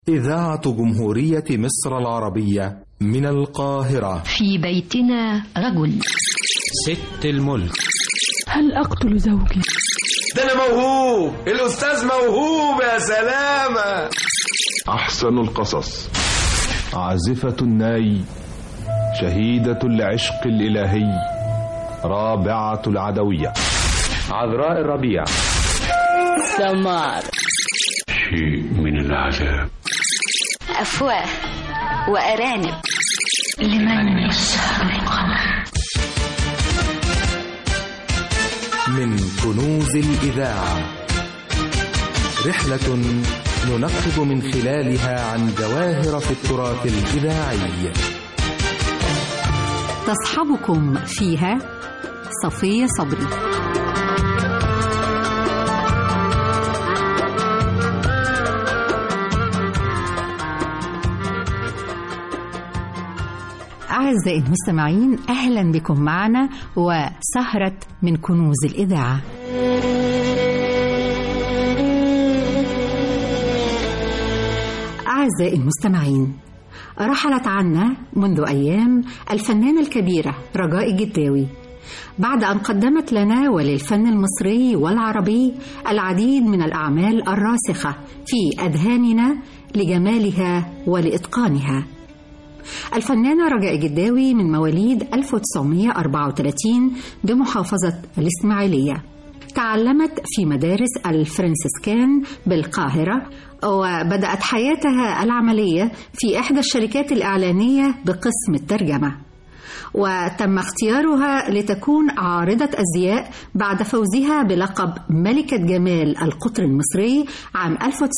إذاعة جمهورية مصر العربية من القاهرة. في بيتنا رجل. ست الملك. هل أقتل زوجي؟ ده أنا موهوب، الأستاذ موهوب يا سلامة. أحسن القصص. عازفة الناي، شهيدة العشق الإلهي، رابعة العدوية، عذراء الربيع، سمار، شيء من العذاب، أفواه وأرانب، لمن يسهر القمر. من كنوز الإذاعة، رحلة ننقب من خلالها عن جواهر في التراث الإذاعي. تصحبكم فيها صفية صبري. أعزائي المستمعين، أهلا بكم معنا وسهرة من كنوز الإذاعة. أعزائي المستمعين، رحلت عنا منذ أيام الفنانة الكبيرة رجاء الجداوي، بعد أن قدمت لنا وللفن المصري والعربي العديد من الأعمال الراسخة في أذهاننا لجمالها ولإتقانها. الفنانة رجاء الجداوي من مواليد 1934 بمحافظة الإسماعيلية. تعلمت في مدارس الفرنسيسكان بالقاهرة، وبدأت حياتها العملية في إحدى الشركات الإعلانية بقسم الترجمة، وتم اختيارها لتكون عارضة أزياء بعد فوزها بلقب ملكة جمال القطر المصري عام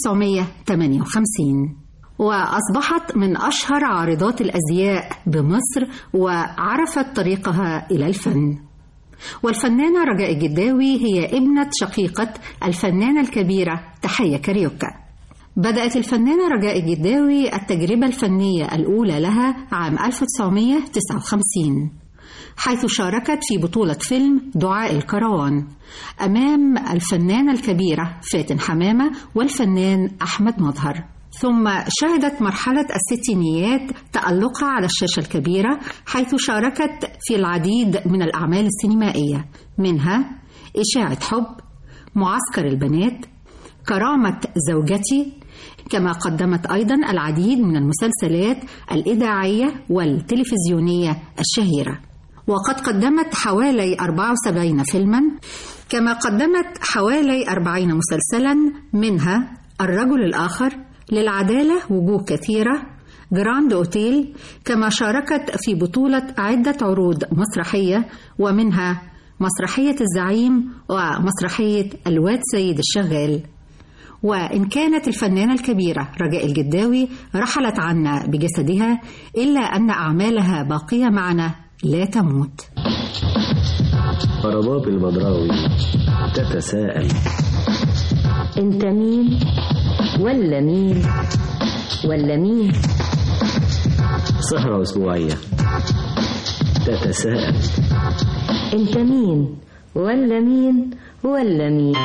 1958، وأصبحت من أشهر عارضات الأزياء بمصر وعرفت طريقها إلى الفن. والفنانة رجاء الجداوي هي ابنة شقيقة الفنانة الكبيرة تحية كاريوكا. بدأت الفنانة رجاء الجداوي التجربة الفنية الأولى لها عام 1959، حيث شاركت في بطولة فيلم دعاء الكروان أمام الفنانة الكبيرة فاتن حمامة والفنان أحمد مظهر. ثم شهدت مرحلة الستينيات تألقها على الشاشة الكبيرة، حيث شاركت في العديد من الأعمال السينمائية، منها إشاعة حب، معسكر البنات، كرامة زوجتي، كما قدمت أيضا العديد من المسلسلات الإذاعية والتلفزيونية الشهيرة. وقد قدمت حوالي 74 فيلما، كما قدمت حوالي 40 مسلسلا، منها الرجل الآخر، للعدالة وجوه كثيرة، جراند أوتيل، كما شاركت في بطولة عدة عروض مسرحية، ومنها مسرحية الزعيم ومسرحية الواد سيد الشغال. وإن كانت الفنانة الكبيرة رجاء الجداوي رحلت عنا بجسدها، إلا أن أعمالها باقية معنا لا تموت. رباب البدراوي تتساءل: أنت مين ولا مين ولا مين؟ سهرة أسبوعية تتساءل: أنت مين ولا مين ولا مين؟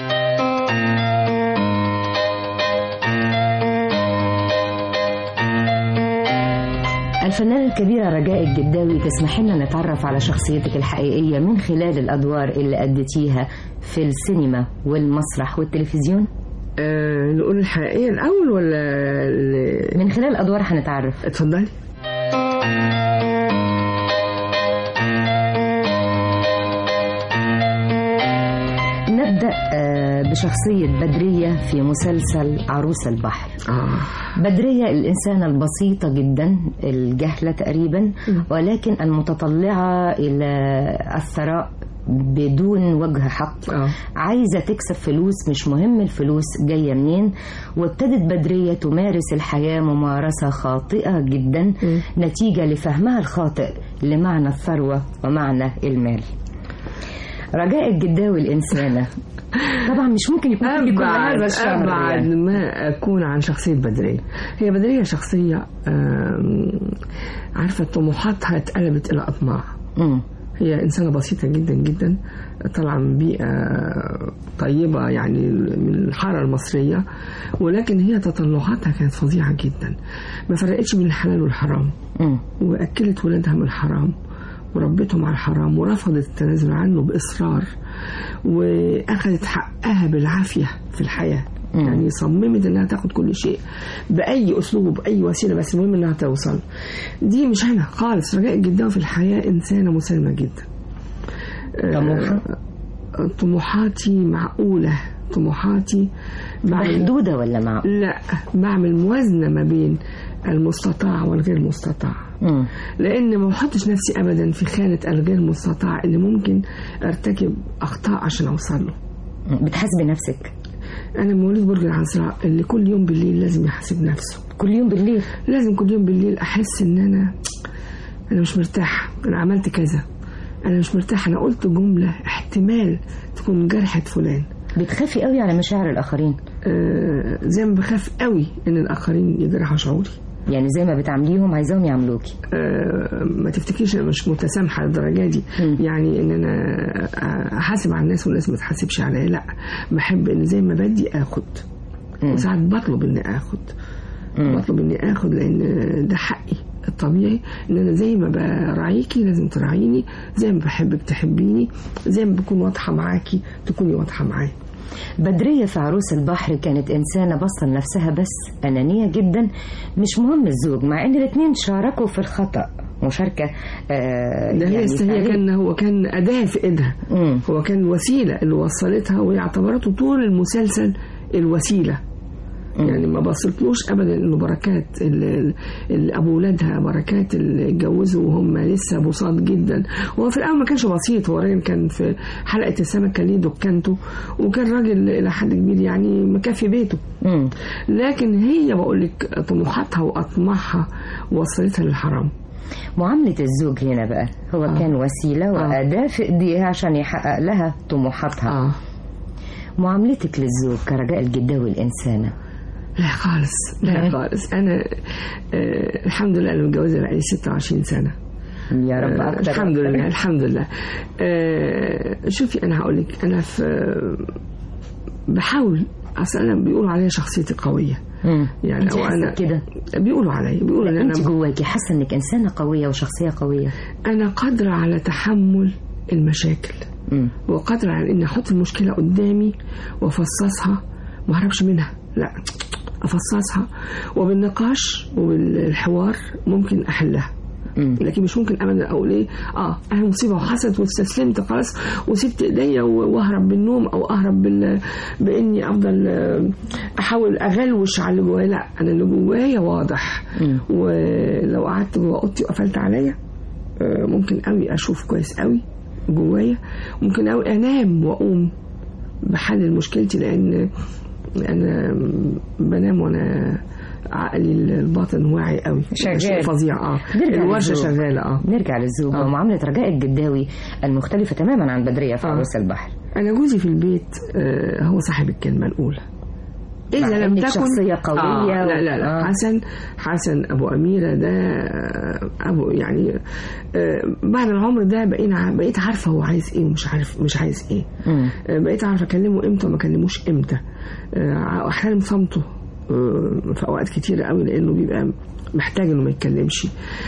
الفنانة الكبيرة رجاء الجداوي، تسمح لنا نتعرف على شخصيتك الحقيقية من خلال الأدوار اللي أديتيها في السينما والمسرح والتلفزيون؟ نقول الحقيقية الأول ولا من خلال الأدوار هنتعرف؟ اتفضلي. نبدأ بشخصية بدرية في مسلسل عروس البحر. بدرية الإنسانة البسيطة جدا، الجهلة تقريبا، ولكن المتطلعة إلى الثراء بدون وجه حق. عايزة تكسب فلوس، مش مهم الفلوس جاية منين. وابتدت بدرية تمارس الحياة ممارسة خاطئة جدا نتيجة لفهمها الخاطئ لمعنى الثروة ومعنى المال. رجاء الجداوي الإنسانة طبعا مش ممكن يكون في كل هذا الشر. أبعد يعني ما أكون عن شخصية بدرية. هي بدرية شخصية عارفة طموحاتها اتقلبت إلى أطماع. هي إنسانة بسيطة جدا جدا، طالعة من بيئة طيبة يعني من الحارة المصرية، ولكن هي تطلعاتها كانت فظيعة جدا، ما فرقتش بين الحلال والحرام، وأكلت ولادها من الحرام وربتهم على الحرام، ورفضت التنازل عنه بإصرار، وأخذت حقها بالعافية في الحياة. يعني صممت انها تاخد كل شيء باي اسلوب وباي وسيله، بس المهم انها توصل. دي مش انا خالص. رجاء الجداوي في الحياه انسانه مسالمه جدا. طموحاتي معقوله، طموحاتي محدوده ولا معقوله؟ لا، بعمل موازنه ما بين المستطاع والغير مستطاع. لان ما بحطش نفسي ابدا في خانه الغير مستطاع اللي ممكن ارتكب اخطاء عشان اوصل له. بتحاسبي نفسك؟ أنا مواليد برج العنصرة اللي كل يوم بالليل لازم يحاسب نفسه. كل يوم بالليل؟ لازم كل يوم بالليل أحس إن أنا مش مرتاح، أنا عملت كذا، أنا مش مرتاح، أنا قلت جملة احتمال تكون جرحت فلان. بتخافي قوي على مشاعر الآخرين؟ زي ما بخاف قوي إن الآخرين يجرحوا شعوري. يعني زي ما بتعمليهم عايزاهم يعملوكي؟ ما تفتكريش أنا مش متسامحة للدرجة دي. يعني إن أنا أحاسب على الناس والناس ما تحاسبش عليا، لا، بحب إن زي ما بدي آخد، وساعات بطلب إني آخد لأن ده حقي الطبيعي، إن أنا زي ما براعيكي لازم تراعيني، زي ما بحبك تحبيني، زي ما بكون واضحة معاكي تكوني واضحة معايا. بدرية في عروس البحر كانت إنسانة بصة لنفسها بس، أنانية جدا، مش مهم الزوج، مع إن الاثنين شاركوا في الخطأ مشاركة. ده يعني هو كان أداة في إيدها، هو كان الوسيلة اللي وصلتها، وهي اعتبرته طول المسلسل الوسيلة. يعني ما بصلتلوش ابدا انه بركات اللي ابو ولادها، بركات اللي اتجوزوا وهم لسه بساط جدا. وهو في الاول ما كانش بسيط، هو راجل كان في حلقه السمك كان ليه دكانته، وكان راجل الى حد كبير يعني مكفي بيته. لكن هي بقول لك طموحاتها واطماعها وصلتها للحرام. معاملة الزوج هنا بقى هو كان وسيلة وأداة في إيديها عشان يحقق لها طموحاتها. معاملتك للزوج كرجاء الجداوي الإنسانة؟ لا خالص، لا خالص. أنا الحمد لله أنا متجوزة بقالي 26 سنة. يا رب أكتر. الحمد لله الحمد لله. شوفي أنا هقولك، أنا بحاول، أصلا بيقولوا عليا شخصيتي قوية. يعني أو أنا كده بيقولوا إن أنا أنت جواكي حاسة إنك إنسانة قوية وشخصية قوية. أنا قادرة على تحمل المشاكل، وقادرة على إني أحط المشكلة قدامي وأفصصها، ما أهربش منها، لا، أفصصها، وبالنقاش وبالحوار ممكن أحلها. لكن مش ممكن ابدا اقول ايه انا مصيبه وحصلت واستسلمت خلاص وسبت ايديا واهرب بالنوم، او اهرب باني افضل احاول اغلوش على اللي جوايا. لا، انا اللي جوايا واضح، ولو قعدت جوا اوضتي وقفلت عليا ممكن قوي اشوف كويس قوي جوايا، ممكن قوي انام واقوم بحل مشكلتي، لان انا بنام وانا عقلي الباطن واعي قوي، شغال فظيع. الورشه شغاله. نرجع للزوج ومعامله رجاء الجداوي المختلفه تماما عن بدريه في عروس البحر. انا جوزي في البيت هو صاحب الكلمه الاولى، إذا لم تكن شخصية قوية. لا. حسن أبو أميرة ده أبو يعني بعد العمر ده بقيت عارفة هو عايز إيه ومش عايز إيه. بقيت عارفة أكلمه إمتى وما أكلموش إمتى. أحيانا صمته في أوقات كتيرة قوي، لأنه بيبقى محتاج إنه ما يتكلمش.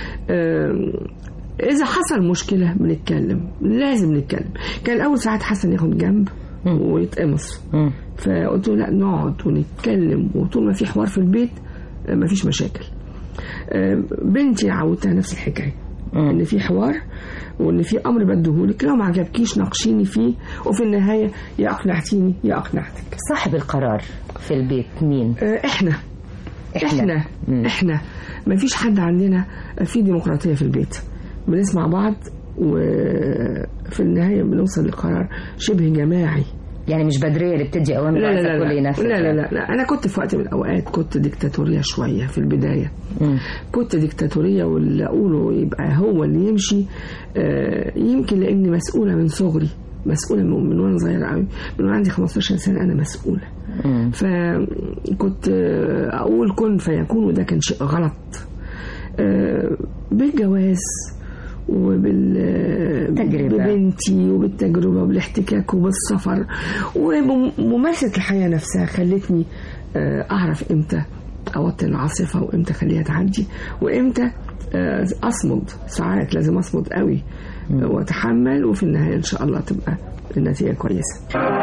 إذا حصل مشكلة بنتكلم، لازم نتكلم. كان الأول ساعات حسن ياخد جنب ويتقمص، فقلت له لا، نقعد ونتكلم، وطول ما في حوار في البيت ما فيش مشاكل. بنتي عودتها نفس الحكايه، ان في حوار وان في امر بديهولك، لو ما عجبكيش ناقشيني فيه، وفي النهايه يا اقنعتيني يا اقنعتك. صاحب القرار في البيت مين؟ احنا ما فيش حد عندنا، في ديمقراطيه في البيت، بنسمع بعض وفي النهايه بنوصل لقرار شبه جماعي. يعني مش بدرية اللي بتدي أوامر؟ لا. أنا كنت في وقت من الأوقات كنت ديكتاتورية شوية في البداية. كنت ديكتاتورية، واللي أقوله يبقى هو اللي يمشي. يمكن لأني مسؤولة من صغري، مسؤولة من وأنا صغيرة قوي، من وأنا عندي 15 سنة أنا مسؤولة. فكنت أقول كن فيكون، وده كان شيء غلط. بالجواز ببنتي وبالتجربة وبالاحتكاك وبالسفر وممارسة الحياة نفسها خلتني أعرف إمتى أوطي العاصفة وإمتى أخليها تعدي وإمتى أصمد. ساعات لازم أصمد قوي وأتحمل، وفي النهاية إن شاء الله تبقى النتيجة كويسة.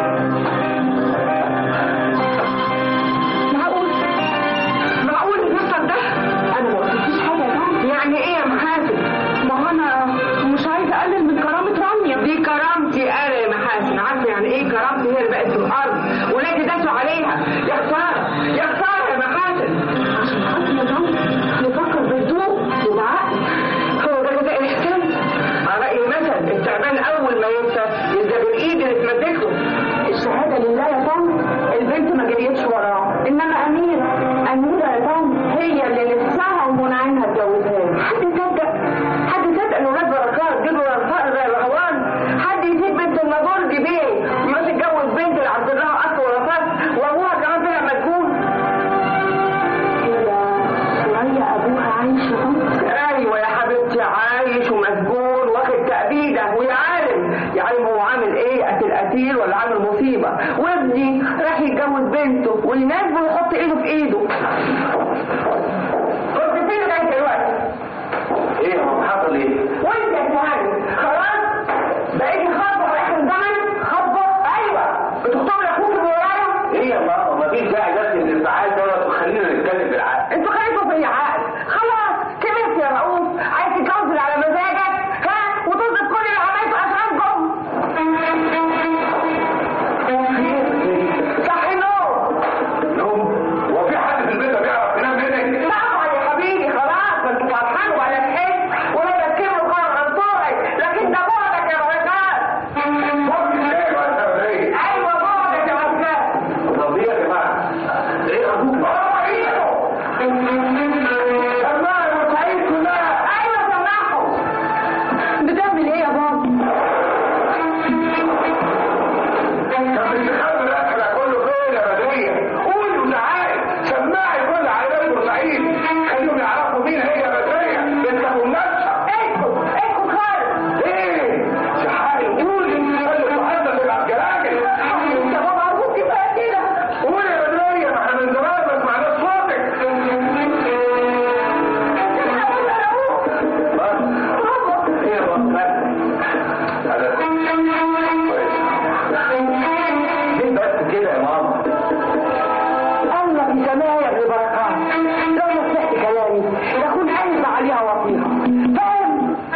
معقول النصر ده؟ أنا ما قلتلكيش حاجة ده. يعني إيه يا محاسن؟ ما هو أنا مش عايزة أقلل من كرامة رانيا. دي كرامتي أنا يا محاسن. عارفة يعني إيه كرامتي؟ هي اللي بقت في الأرض ولادي داسوا عليها. يا خسارة يا خسارة يا محاسن. عشان خاطر يا رانيا نفكر بهدوء وبعقل. هو ده جزاء الإحسان. على رأي المثل التعبان أول ما ينسى يبدأ بالإيد اللي تمدك له. الشهادة لله يا طن. البنت ما جريتش وراه، إنما أميرة يا طن هي اللي نفسها ومن عينها اتجوزها. حد يصدق إن ولاد بركات جيبوا ورا الفقر زي الرهوان؟ حد يسيب بنت المجور دي بيه يروح يتجوز بنت اللي عبد الله أصل ولا فصل وأبوها كمان طلع مسجون؟ كده شوية أبوها عايش يا طن؟ أيوة يا حبيبتي عايش ومسجون واخد تأبيدة ويعلم هو عامل إيه، قتيل ولا عامل مصيبة. وابني راح يتجوز بنته ويناسبه ويحط إيده في إيده. كنت فين لغاية دلوقتي؟ ايه هو حصل ايه؟ وانت يا سهل خلاص بقيتي خطبه في اخر الزمن. خطبه؟ ايوه بتخطبي لاخوك اللي ورايا. ايه يا ماما مفيش داعي بس للانفعال دوت وخلينا نتكلم بالعقل. انتوا خليكم في عقل. خلاص كبرت يا رؤوف، عايز تتجوز على مزاجك وتظبط كل اللي عملته عشانكم. صحي نوم. هو في حد في البيت بيعرف ينام منك؟ طبعا يا حبيبي خلاص ما انتوا فرحان ولا تحس ولا تفكروا خالص عن طوعك، لكن ده بعدك يا بركات. بعدك ايه ولا ايه؟ ايوه بعدك يا بركات. طب ايه يا جماعه؟ ايه ابوك؟ سماعي وسعيد كلها. ايوه سمعهم. بتعمل ايه يا بابا؟ كان بيستخبى الاكل كله فين يا بدريه؟ قولي وزعقي سماعي كل عائلات بورسعيد خليهم يعرفوا مين هي بدريه بنت ابو منسى. اسكت خالص. ايه؟ شحالي قولي خلي المحدث يبقى بجلاجل. يا بابا ارجوك كفايه كده. قولي يا بدريه ما احنا من زمان ما سمعناش صوتك. ايه يا بابا؟ مين بس كده يا ماما؟ الله في سمايا يا ابن بركات. لو ما سمعت كلامي لكون حلف عليها وطيها. فاهم؟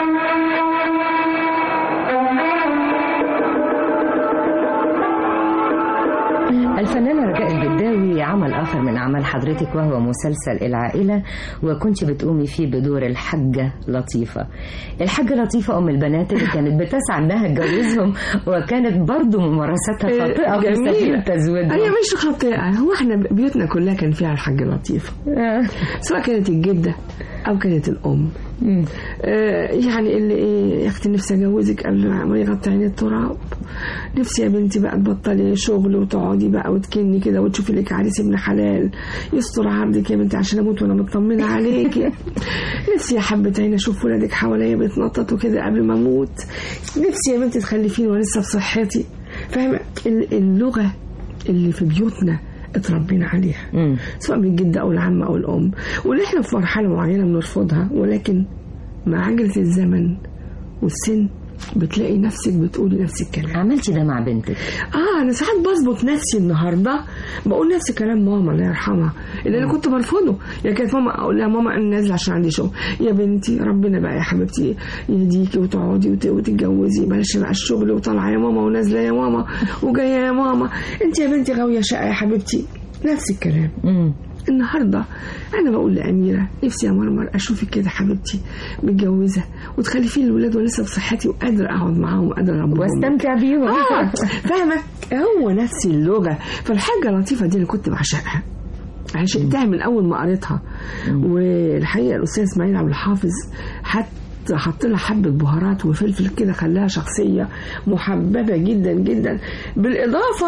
الفنانة رجاء الجداوي عمل آخر من أعمال حضرتك وهو مسلسل العائلة، وكنت بتقومي فيه بدور الحاجة لطيفة. الحاجة لطيفة أم البنات اللي كانت بتسعى أنها تجوزهم، وكانت برضو ممارستها خاطئة في سبيل تزويدهم. هي مش خاطئة، هو احنا بيوتنا كلها كان فيها الحاجة لطيفة، سواء كانت الجدة أو كانت الأم. يعني اللي ايه يا اختي نفسي اجوزك قبل ما يغطي عيني التراب، نفسي يا بنتي بقى تبطلي شغل وتقعدي بقى وتكني كده وتشوفي لك عريس ابن حلال يستر عرضك يا بنتي عشان اموت وانا مطمنه عليكي. نفسي يا حبه عيني اشوف ولادك حواليا بيتنططوا كده قبل ما اموت. نفسي يا بنتي تخلفيني وانا لسه بصحتي. فاهمه اللغه اللي في بيوتنا اتربينا عليها، سواء من الجده او العمه او الام، واللي احنا في مرحله معينه بنرفضها، ولكن مع عجله الزمن والسن بتلاقي نفسك بتقولي نفس الكلام. عملتي ده مع بنتك؟ انا ساعات بظبط نفسي النهارده بقول نفس كلام ماما الله يرحمها اللي انا كنت برفضه. يعني كانت ماما اقول لها ماما انا نازله عشان عندي شغل. يا بنتي ربنا بقى يا حبيبتي يهديكي وتقعدي وتتجوزي، بلاش بقى الشغل وطالعه يا ماما ونازله يا ماما وجايه يا ماما، انت يا بنتي غاويه شقه يا حبيبتي. نفس الكلام. النهارده انا بقول لاميره نفسي يا مرمر اشوفك كده حبيبتي متجوزه وتخلفي الولاد ولسه بصحتي وقادره اقعد معاهم وقادره اربيهم واستمتع بيهم. فاهمه؟ هو نفس اللغه. فالحاجه لطيفه دي اللي كنت بعشقها، عشقتها من اول ما قريتها. والحقيقه الاستاذ اسماعيل عبد الحافظ حط لها حبه بهارات وفلفل كده خلاها شخصيه محببه جدا جدا، بالاضافه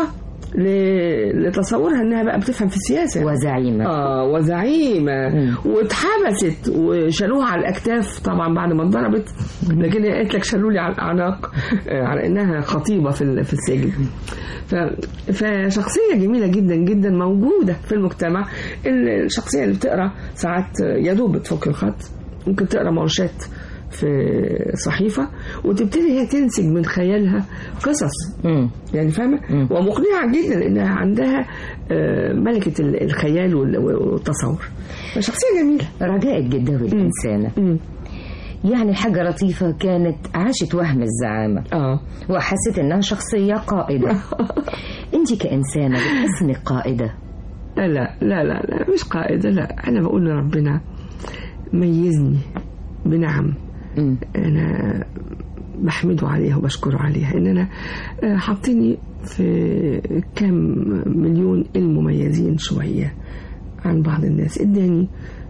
لتصورها انها بقى بتفهم في السياسه وزعيمه. وزعيمه واتحبست وشالوها على الاكتاف طبعا بعد ما اتضربت، لكن هي قالت لك شالوا لي على الاعناق على انها خطيبه في السجن. فشخصيه جميله جدا جدا موجوده في المجتمع. الشخصيه اللي بتقرا ساعات يا دوب بتفك الخط، ممكن تقرا منشات في صحيفة وتبتدي هي تنسج من خيالها قصص يعني فاهمة، ومقنعة جدا لأنها عندها ملكة الخيال والتصور. شخصية جميلة. رجاء الجداوي الإنسانة يعني حاجة لطيفة، كانت عاشت وهم الزعامة وحست إنها شخصية قائدة. أنت كإنسانة بتحس إنك قائدة؟ لا لا لا لا مش قائدة، لا. أنا بقول لربنا ميزني بنعم أنا بحمده عليها وبشكره عليها، إن أنا حطني في كام مليون المميزين شوية عن بعض الناس. إداني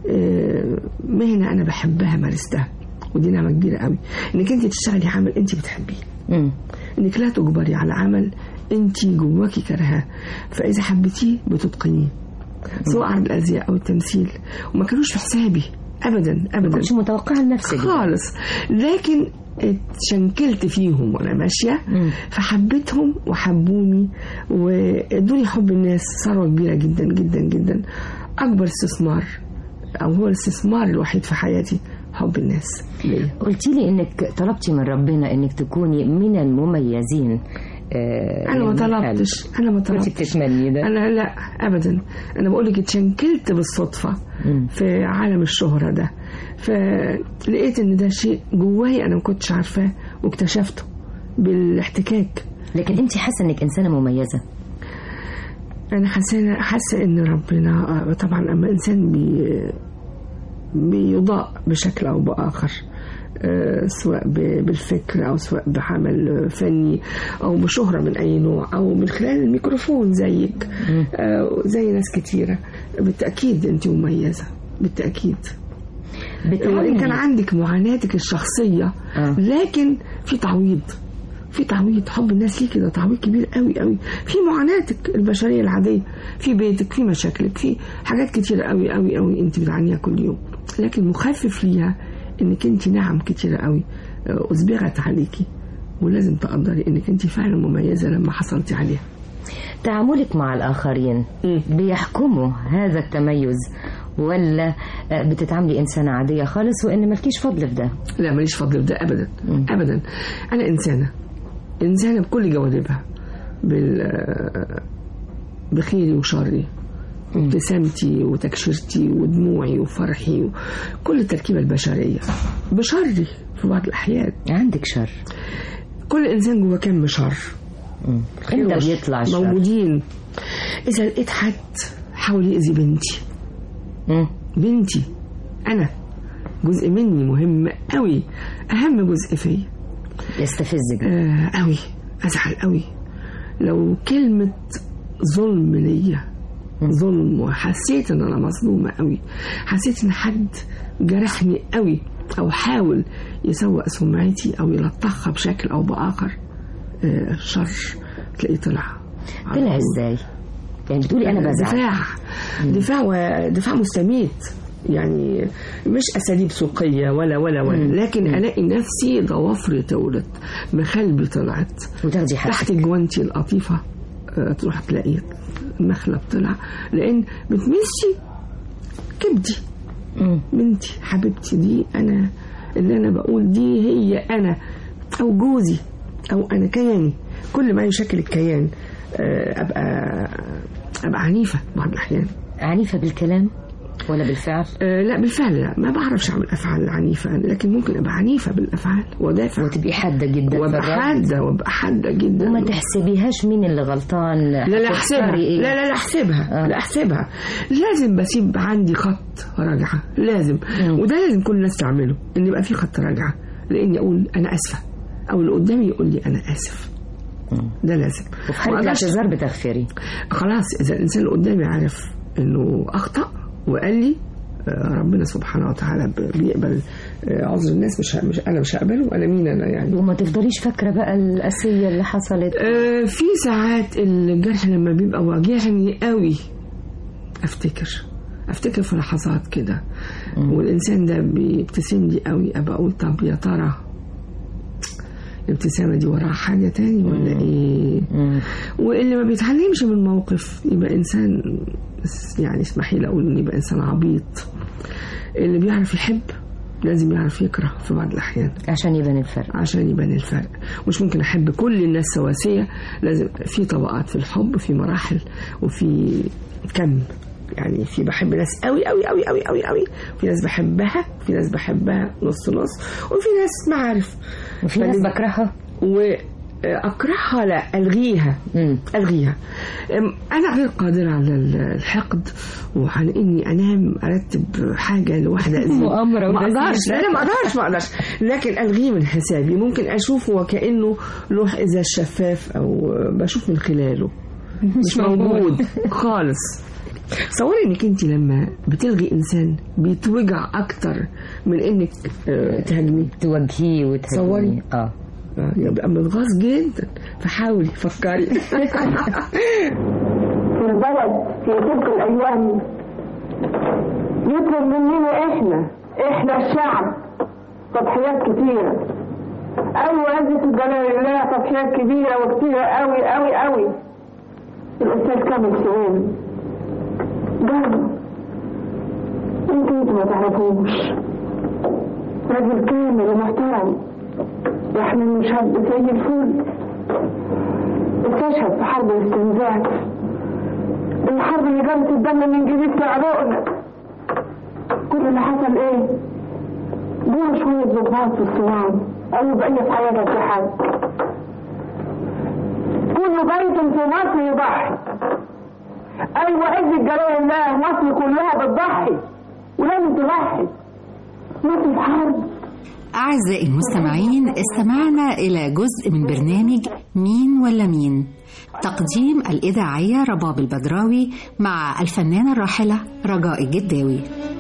مهنة أنا بحبها مارستها، ودي نعمة كبيرة قوي إنك أنت تشتغلي عمل أنت بتحبيه، إنك لا تجبري على عمل أنت جواكي كرهاه، فإذا حبيتيه بتتقنيه سواء عن الأزياء أو التمثيل. وما كانوش في حسابي أبدا أبدا، مش متوقعة لنفسك خالص، لكن اتشنكلت فيهم وأنا ماشية فحبيتهم وحبوني وادوني حب الناس. ثروة كبيرة جدا جدا جدا، أكبر استثمار أو هو الاستثمار الوحيد في حياتي حب الناس. قلتي لي إنك طلبتي من ربنا إنك تكوني من المميزين. أنا ما طلبتش، أنا ما طلبتش. كنت بتتمني ده؟ أنا لا أبدا، أنا بقولك اتشنكلت بالصدفة في عالم الشهرة ده، فلقيت إن ده شيء جواي أنا ما كنتش عارفاه واكتشفته بالاحتكاك. لكن أنت حاسة إنك إنسانة مميزة؟ أنا حاسة إن ربنا طبعا أما إنسان بيضاء بشكل أو بآخر، سواء بالفكر أو سواء بعمل فني أو بشهرة من أي نوع أو من خلال الميكروفون زيك زي ناس كتيرة، بالتأكيد أنت مميزة بالتأكيد. وإن كان عندك معاناتك الشخصية لكن في تعويض، في تعويض. حب الناس ليكي ده تعويض كبير قوي قوي في معاناتك البشرية العادية، في بيتك، في مشاكلك، في حاجات كتيرة قوي قوي قوي انت بتعانيها كل يوم، لكن مخفف ليها انك انت نعم كتيرة قوي أسبغت عليكي، ولازم تقدري انك انت فعلا مميزة لما حصلتي عليها. تعاملك مع الآخرين بيحكموا هذا التميز ولا بتتعاملي إنسانة عادية خالص وإن مالكيش فضل في ده؟ لا ماليش فضل في ده أبدا أبدا. أنا إنسانة بكل جوانبها، بخيري وشري، ابتسامتي وتكشيرتي ودموعي وفرحي وكل التركيبة البشرية، بشري في بعض الأحيان. عندك شر؟ كل إنسان جوا كم شر، انت بيطلع الشر موجودين. إذا لقيت حد حاول يأذي بنتي، بنتي أنا جزء مني مهم قوي، أهم جزء فيا، يستفزك قوي، أزعل قوي لو كلمة ظلم ليا، ظلم، وحسيت ان انا مظلومة قوي، حسيت ان حد جرحني قوي او حاول يسوء سمعتي او يلطخها بشكل او باخر، شر تلاقيه طلع ازاي؟ يعني بتقولي انا بزعل؟ دفاع مستميت، يعني مش اساليب سوقيه ولا لكن الاقي نفسي ضوافري طولت، مخالبي طلعت، وتاخدي تحت جوانتي القطيفه تروح تلاقي المخلب طلع، لان بتمسي كبدي. بنتي حبيبتي دي انا، اللي انا بقول دي هي انا، او جوزي، او انا كياني، كل ما يشكل الكيان. ابقى عنيفه بعض الاحيان. عنيفه بالكلام ولا بالفعل؟ لا بالفعل، لا ما بعرفش اعمل افعال عنيفه أنا، لكن ممكن ابقى عنيفه بالافعال ودافع، وتبقي حاده جدا، وابقى حاده جدا، وما تحسبيهاش مين اللي غلطان. لا احسبها، إيه؟ لا احسبها، لا احسبها. لازم بسيب عندي خط رجعه، لازم. وده لازم كل الناس تعمله، ان يبقى في خط رجعه، لاني اقول انا اسفه، او اللي قدامي يقول لي انا اسف. ده لازم. وفي حاله الاعتذار بتغفري. خلاص، اذا الانسان اللي قدامي عارف انه اخطأ وقال لي ربنا سبحانه وتعالى بيقبل عذر الناس. مش انا مش هقبله، انا مين انا يعني. وما تفضليش فاكره بقى القاسيه اللي حصلت؟ في ساعات الجرح لما بيبقى واجعني قوي افتكر في لحظات كده، والانسان ده بيبتسم لي قوي، ابقى اقول طب يا ترى الابتسامه دي وراها حاجه تاني ولا ايه؟ واللي ما بيتعلمش من الموقف يبقى انسان، يعني اسمحي لي اقول انه يبقى انسان عبيط. اللي بيعرف يحب لازم يعرف يكره في بعض الاحيان عشان يبان الفرق. مش ممكن احب كل الناس سواسيه، لازم في طبقات في الحب، في مراحل، وفي كم. يعني في بحب ناس قوي قوي قوي قوي قوي قوي، في ناس بحبها، في ناس بحبها نص نص، وفي ناس ما عارف، وفي ناس بكرهها أكرهها لا ألغيها. أنا غير قادرة على الحقد وعلى إني أنام أرتب حاجة لوحدة مؤامرة. ما أقدرش لكن ألغيه من حسابي. ممكن أشوفه وكأنه لوح إزاز شفاف أو بشوف من خلاله، مش موجود خالص. تصوري انك انت لما بتلغي انسان بيتوجع اكتر من انك تهاجميه، توجهيه وتهاجميه. يبقى متغاظ جدا، فحاولي فكري. في البلد في تلك الايام يطلب مننا احنا الشعب تضحيات كتيره. اول عزة الجلال الله تضحيات كبيره وكتيره قوي قوي قوي. الاستاذ كامل سليم جرب، انتوا ما تعرفوش، راجل كامل ومحترم يحمل شاب زي الفل. استشهد في حرب الاستنزاف، الحرب اللي جابت الدم من جديد في عروقنا. كل اللي حصل ايه؟ جوه شوية ضباط في الصوان قالوا بقية في حياتها في حد. كل بيت في مصر يضحي. أيوة عز جلال الله، مصر كلها بتضحي ولازم تضحي. مصر في حرب. أعزائي المستمعين، استمعنا إلى جزء من برنامج مين ولا مين، تقديم الإذاعية رباب البدراوي مع الفنانة الراحلة رجاء الجداوي.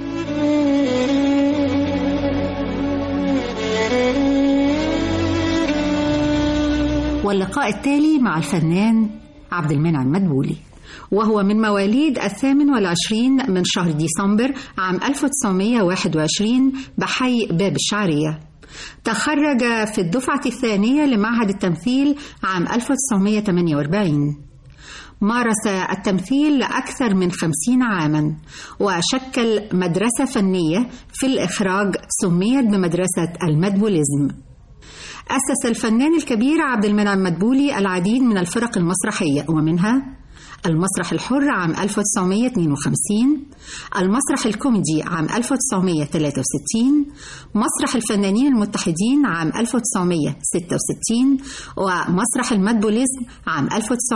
واللقاء التالي مع الفنان عبد المنعم مدبولي، وهو من مواليد 28 من شهر ديسمبر عام 1921 بحي باب الشعرية. تخرج في الدفعة الثانية لمعهد التمثيل عام 1948. مارس التمثيل لأكثر من 50 عاما، وشكل مدرسة فنية في الإخراج سميت بمدرسة المدبوليزم. أسس الفنان الكبير عبد المنعم مدبولي العديد من الفرق المسرحية، ومنها المسرح الحر عام 1952، المسرح الكوميدي عام 1963، مسرح الفنانين المتحدين عام 1966، ومسرح المدبوليزم عام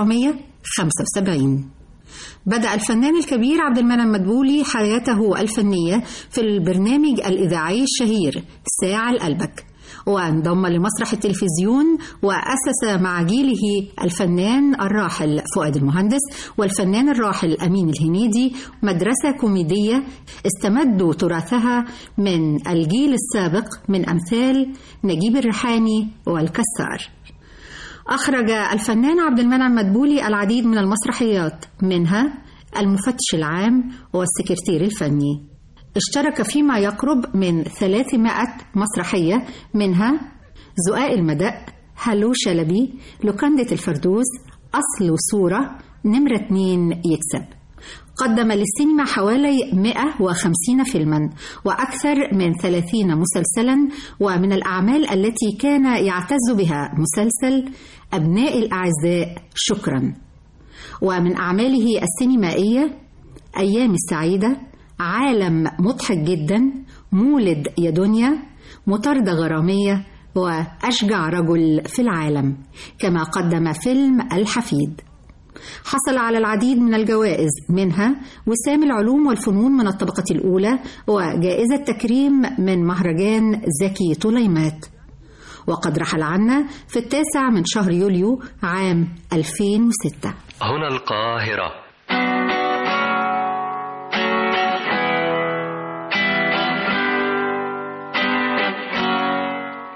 1975. بدأ الفنان الكبير عبد المنعم مدبولي حياته الفنية في البرنامج الإذاعي الشهير ساعة الألبك، وانضم لمسرح التلفزيون، وأسس مع جيله الفنان الراحل فؤاد المهندس والفنان الراحل أمين الهنيدي مدرسة كوميدية استمدوا تراثها من الجيل السابق من أمثال نجيب الريحاني والكسار. أخرج الفنان عبد المنعم مدبولي العديد من المسرحيات، منها المفتش العام والسكرتير الفني. اشترك فيما يقرب من 300 مسرحية، منها زقاق المدق، هلو شلبي، لوكندة الفردوس، أصل وصورة، نمرة 2 يكسب. قدم للسينما حوالي 150 فيلما وأكثر من 30 مسلسلا، ومن الأعمال التي كان يعتز بها مسلسل أبناء الأعزاء شكرا. ومن أعماله السينمائية أيام السعيدة، عالم مضحك جدا، مولد يا دنيا، مطاردة غرامية، وأشجع رجل في العالم، كما قدم فيلم الحفيد. حصل على العديد من الجوائز، منها وسام العلوم والفنون من الطبقة الأولى، وجائزة تكريم من مهرجان زكي طليمات. وقد رحل عنا في 9 من شهر يوليو عام 2006. هنا القاهرة.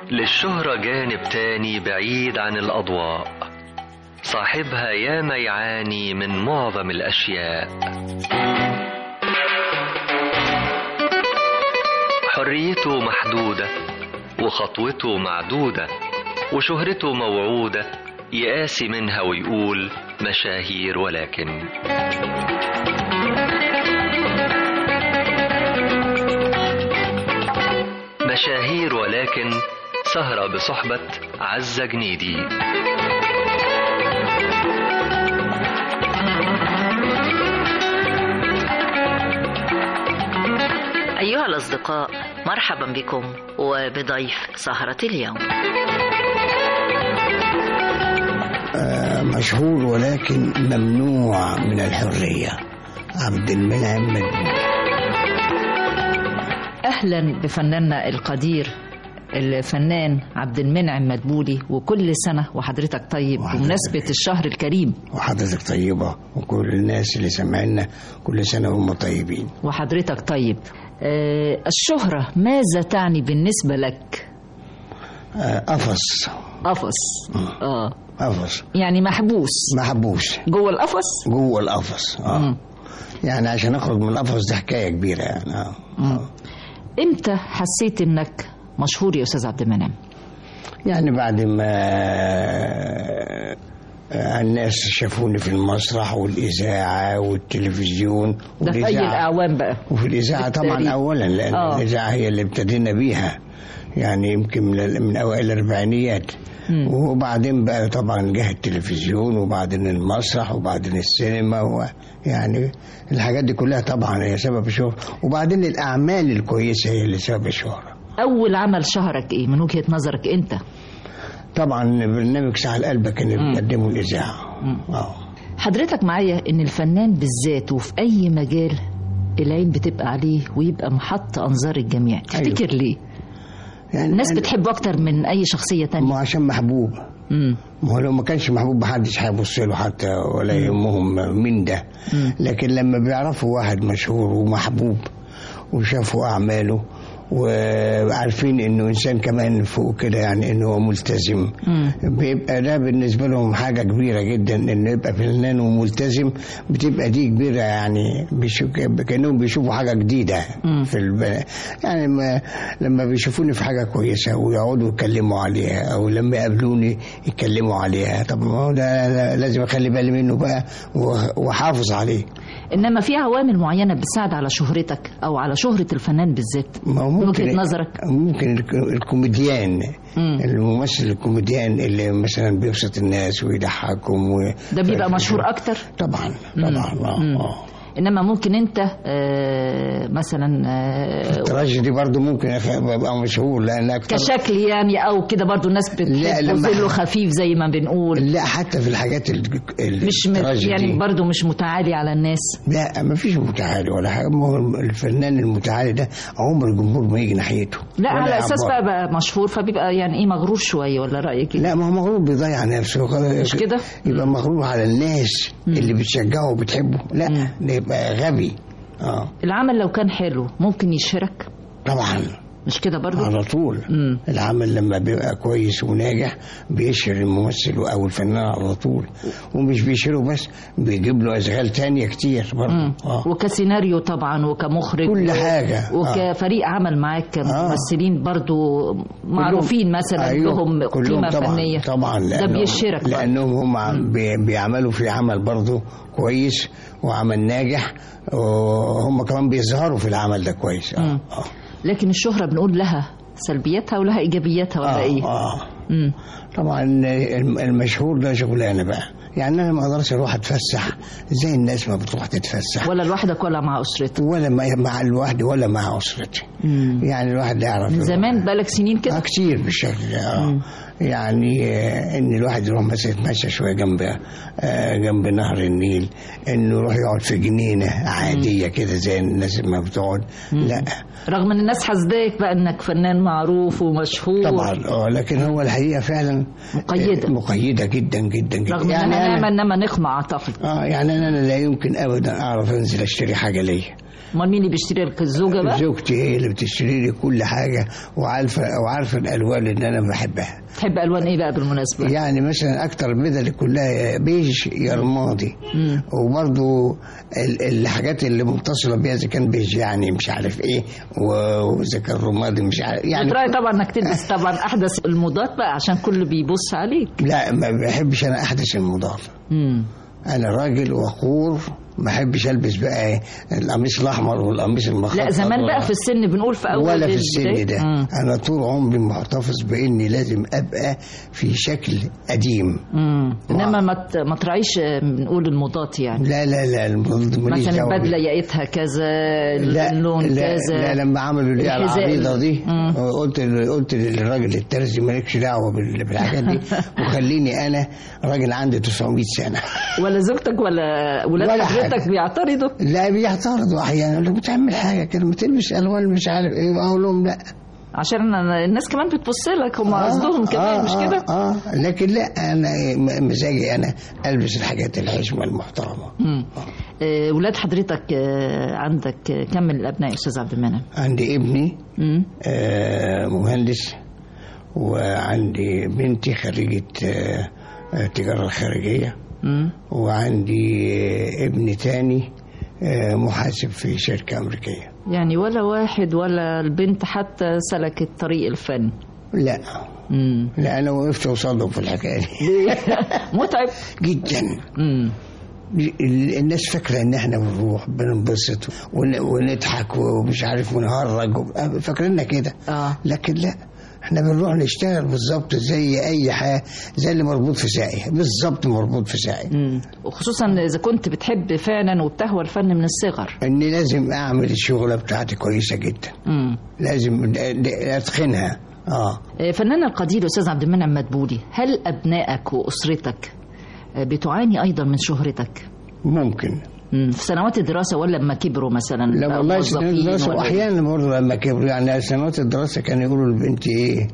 للشهرة جانب تاني بعيد عن الأضواء، صاحبها ياما يعاني من معظم الأشياء. حريته محدودة وخطوته معدودة وشهرته موعودة، يقاسي منها ويقول مشاهير ولكن. مشاهير ولكن سهرة بصحبة عزة جنيدي. أيها الأصدقاء، مرحبا بكم وبضيف سهرة اليوم. مشهور ولكن ممنوع من الحرية، عبد المنعم مدبولي. أهلا بفناننا القدير الفنان عبد المنعم مدبولي، وكل سنة وحضرتك طيب بمناسبة الشهر الكريم. وحضرتك طيبة، وكل الناس اللي سمعنا كل سنة هم طيبين. وحضرتك طيب. الشهرة ماذا تعني بالنسبة لك؟ قفص. قفص يعني محبوس جوه القفص. جوه القفص يعني عشان اخرج من القفص ده حكايه كبيره يعني. امتى حسيت انك مشهور يا استاذ عبد المنعم؟ يعني بعد ما الناس شافوني في المسرح والإذاعة والتلفزيون. ده في أي الأعوام بقى؟ وفي الإذاعة طبعا أولا، لأن الإذاعة هي اللي ابتدينا بيها، يعني يمكن من أوائل الأربعينيات. وبعدين بقى طبعا جه التلفزيون، وبعدين المسرح، وبعدين السينما، يعني الحاجات دي كلها طبعا هي سبب الشهرة. وبعدين الأعمال الكويسة هي اللي سبب الشهرة. أول عمل شهرك إيه من وجهة نظرك أنت؟ طبعا برنامج ساعة قلبك اللي بيقدمه الإذاعة. حضرتك معايا إن الفنان بالذات وفي أي مجال العين بتبقى عليه ويبقى محط أنظار الجميع. تفتكر ليه؟ يعني الناس بتحبه أكتر من أي شخصية تانية. ما عشان محبوب. ما هو لو ما كانش محبوب محدش هيبص له حتى ولا يهمهم من ده. لكن لما بيعرفوا واحد مشهور ومحبوب وشافوا أعماله وعارفين انه انسان كمان فوق كده، يعني انه هو ملتزم، بيبقى ده بالنسبه لهم حاجه كبيره جدا. انه يبقى فنان وملتزم بتبقى دي كبيره، يعني كانهم بيشوفوا حاجه جديده في يعني لما بيشوفوني في حاجه كويسه ويقعدوا يتكلموا عليها، او لما يقابلوني يتكلموا عليها، طب ما هو ده لازم اخلي بالي منه بقى واحافظ عليه. انما في عوامل معينه بتساعد على شهرتك او على شهره الفنان بالذات من وجهة نظرك؟ ممكن الكوميديان، الممثل الكوميديان اللي مثلا بيبسط الناس ويضحكهم ده بيبقى مشهور اكتر طبعا. انما ممكن انت مثلا التراجيدي برضو ممكن ابقى مشهور لان اكتر كشكل يعني، او كده برضو الناس بتنزله خفيف زي ما بنقول. لا حتى في الحاجات مش يعني برضو مش متعالي على الناس. لا ما فيش متعالي ولا حاجه. الفنان المتعالي ده عمر الجمهور ما يجي ناحيته. لا على اساس بقى مشهور فبيبقى يعني ايه مغرور شويه، ولا رايك ايه؟ لا ما هو مغرور بيضيع نفسه مش كده، يبقى مغرور على الناس اللي بتشجعه وبتحبه. لا يبقى غبي. العمل لو كان حلو ممكن يشهرك طبعا، مش كده برضو؟ على طول. العمل لما بيبقى كويس وناجح بيشهر الممثل او الفنان على طول، ومش بيشهره بس، بيجيب له اشغال تانية كتير برضو. وكسيناريو طبعا وكمخرج كل حاجة، وكفريق عمل معاك كممثلين برضو معروفين مثلا لهم قيمة فنية طبعا. ده بيشهرك لانهم هم بيعملوا في عمل برضو كويس وعمل ناجح، وهم كمان بيظهروا في العمل ده كويس. لكن الشهرة بنقول لها سلبياتها ولها إيجابياتها ولا إيه؟ طبعا المشهور ده شغلانة بقى، يعني أنا ما أقدرش أروح أتفسح زي الناس ما بتروح تتفسح، ولا لوحدك ولا مع أسرتك، ولا مع لوحدي ولا مع أسرتي. يعني الواحد يعرف من زمان بقالك سنين كده كتير بالشكل ده. يعني ان الواحد يروح مثلا يتمشى شويه جنب نهر النيل، انه يروح يقعد في جنينه عاديه كده زي الناس ما بتقعد. لا رغم ان الناس حاسداك بقى انك فنان معروف ومشهور طبعا. لكن هو الحقيقه فعلا مقيده جدا جدا جدا. رغم يعني اننا نعمل انما نخمع اعتقد. يعني يعني انا لا يمكن ابدا اعرف انزل اشتري حاجه ليا. امال مين اللي بيشتري لك؟ الزوجه بقى؟ زوجتي هي اللي بتشتري لي كل حاجه، وعارفه الالوان اللي انا بحبها. تحب الوان ايه بقى بالمناسبه؟ يعني مثلا اكتر البدل كلها بيج يا رمادي، وبرضو الحاجات اللي متصله بيها اذا كان بيج يعني مش عارف ايه، واذا كان رمادي مش عارف يعني. بتراعي طبعا انك تلبس طبعا احدث الموضات بقى عشان كل بيبص عليك. لا ما بحبش انا احدث الموضات. انا راجل وقور، ما احبش البس بقى القميص الاحمر والقميص المخطط. لا زمان بقى في السن بنقول في اول ولا في السن ده. انا طول عمري محتفظ باني لازم ابقى في شكل قديم. انما ما تراعيش بنقول الموضات يعني. لا لا لا الموضات مثلا البدله يقيتها كذا، اللون كذا. لا لما عملوا لي العريضه دي قلت للراجل الترزي مالكش دعوه بالحاجات دي وخليني انا راجل عندي 900 سنه. ولا زوجتك ولا ولاد حضرتك بيعترضوا؟ لا بيعترضوا احيانا، يقول لك بتعمل حاجه كده ما تلبس الوان مش عارف ايه، اقول لهم لا عشان الناس كمان بتبص لك، هم قصدهم كمان مش كده. لكن لا انا مزاجي انا البس الحاجات الحشمه المحترمه. ولاد حضرتك عندك كم من الابناء يا استاذ عبد المنعم؟ عندي ابني مهندس، وعندي بنتي خريجه التجاره الخارجيه، وعندي ابن تاني محاسب في شركة أمريكية. يعني ولا واحد ولا البنت حتى سلكت طريق الفن؟ لا لا أنا وقفت وصادم في الحكاية دي. متعب جدا. الناس فاكرة ان احنا بنروح بننبسط ونضحك ومش عارف ونهرج فاكريننا كده. لكن لا، احنا بنروح نشتغل بالظبط زي اي حاجه، زي اللي مربوط في ساقي بالظبط، مربوط في ساقي. وخصوصا اذا كنت بتحب فعلا وبتهوى الفن من الصغر. اني لازم اعمل الشغله بتاعتي كويسه جدا. لازم اتقنها. فنان القدير استاذ عبد المنعم مدبولي، هل ابنائك واسرتك بتعاني ايضا من شهرتك؟ ممكن في سنوات الدراسة ولا لما كبروا مثلا؟ لا والله سنوات الدراسة، وأحيانا برضه لما كبروا. يعني سنوات الدراسة كانوا يقولوا لبنتي إيه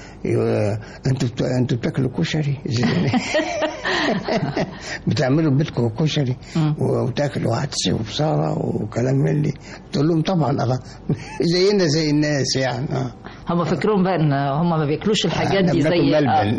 انتوا بتاكلوا كشري بتعملوا بيتكم كشري وتاكلوا عدس وبصاره وكلام من دي. تقول لهم طبعا زينا زي الناس يعني. هم فكرهم بقى ان هم ما بياكلوش الحاجات دي زي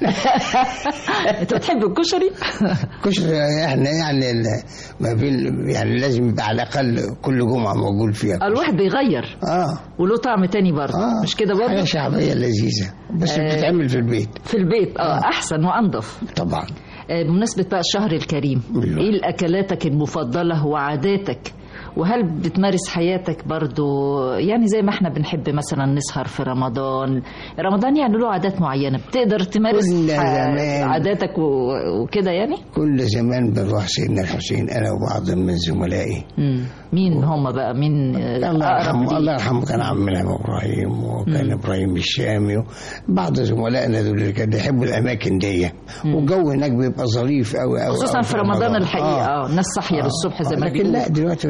انت بتحب الكشري؟ كشري احنا يعني ما بين يعني لازم يبقى على الاقل كل جمعه موجود فيها كشري. الواحد بيغير وله طعم تاني برضه مش كده برضه؟ حاجه شعبيه لذيذه بس بتتعمل في البيت. في البيت احسن وانضف طبعا. بمناسبة بقى الشهر الكريم، ايه الاكلاتك المفضلة وعاداتك؟ وهل بتمارس حياتك برضو يعني زي ما احنا بنحب مثلا نسهر في رمضان يعني له عادات معينة بتقدر تمارس عاداتك وكده يعني؟ كل زمان بنروح سيدنا الحسين انا وبعض من زملائي. مين هم بقى؟ مين الله يرحمه كان عمنا ابراهيم، وكان ابراهيم الشامي، بعض زملائنا دول اللي كانوا يحبوا الاماكن دي. والجو هناك بيبقى ظريف قوي خصوصا في رمضان الحقيقه. الناس صاحيه للصبح زي ما لكن لا دلوقتي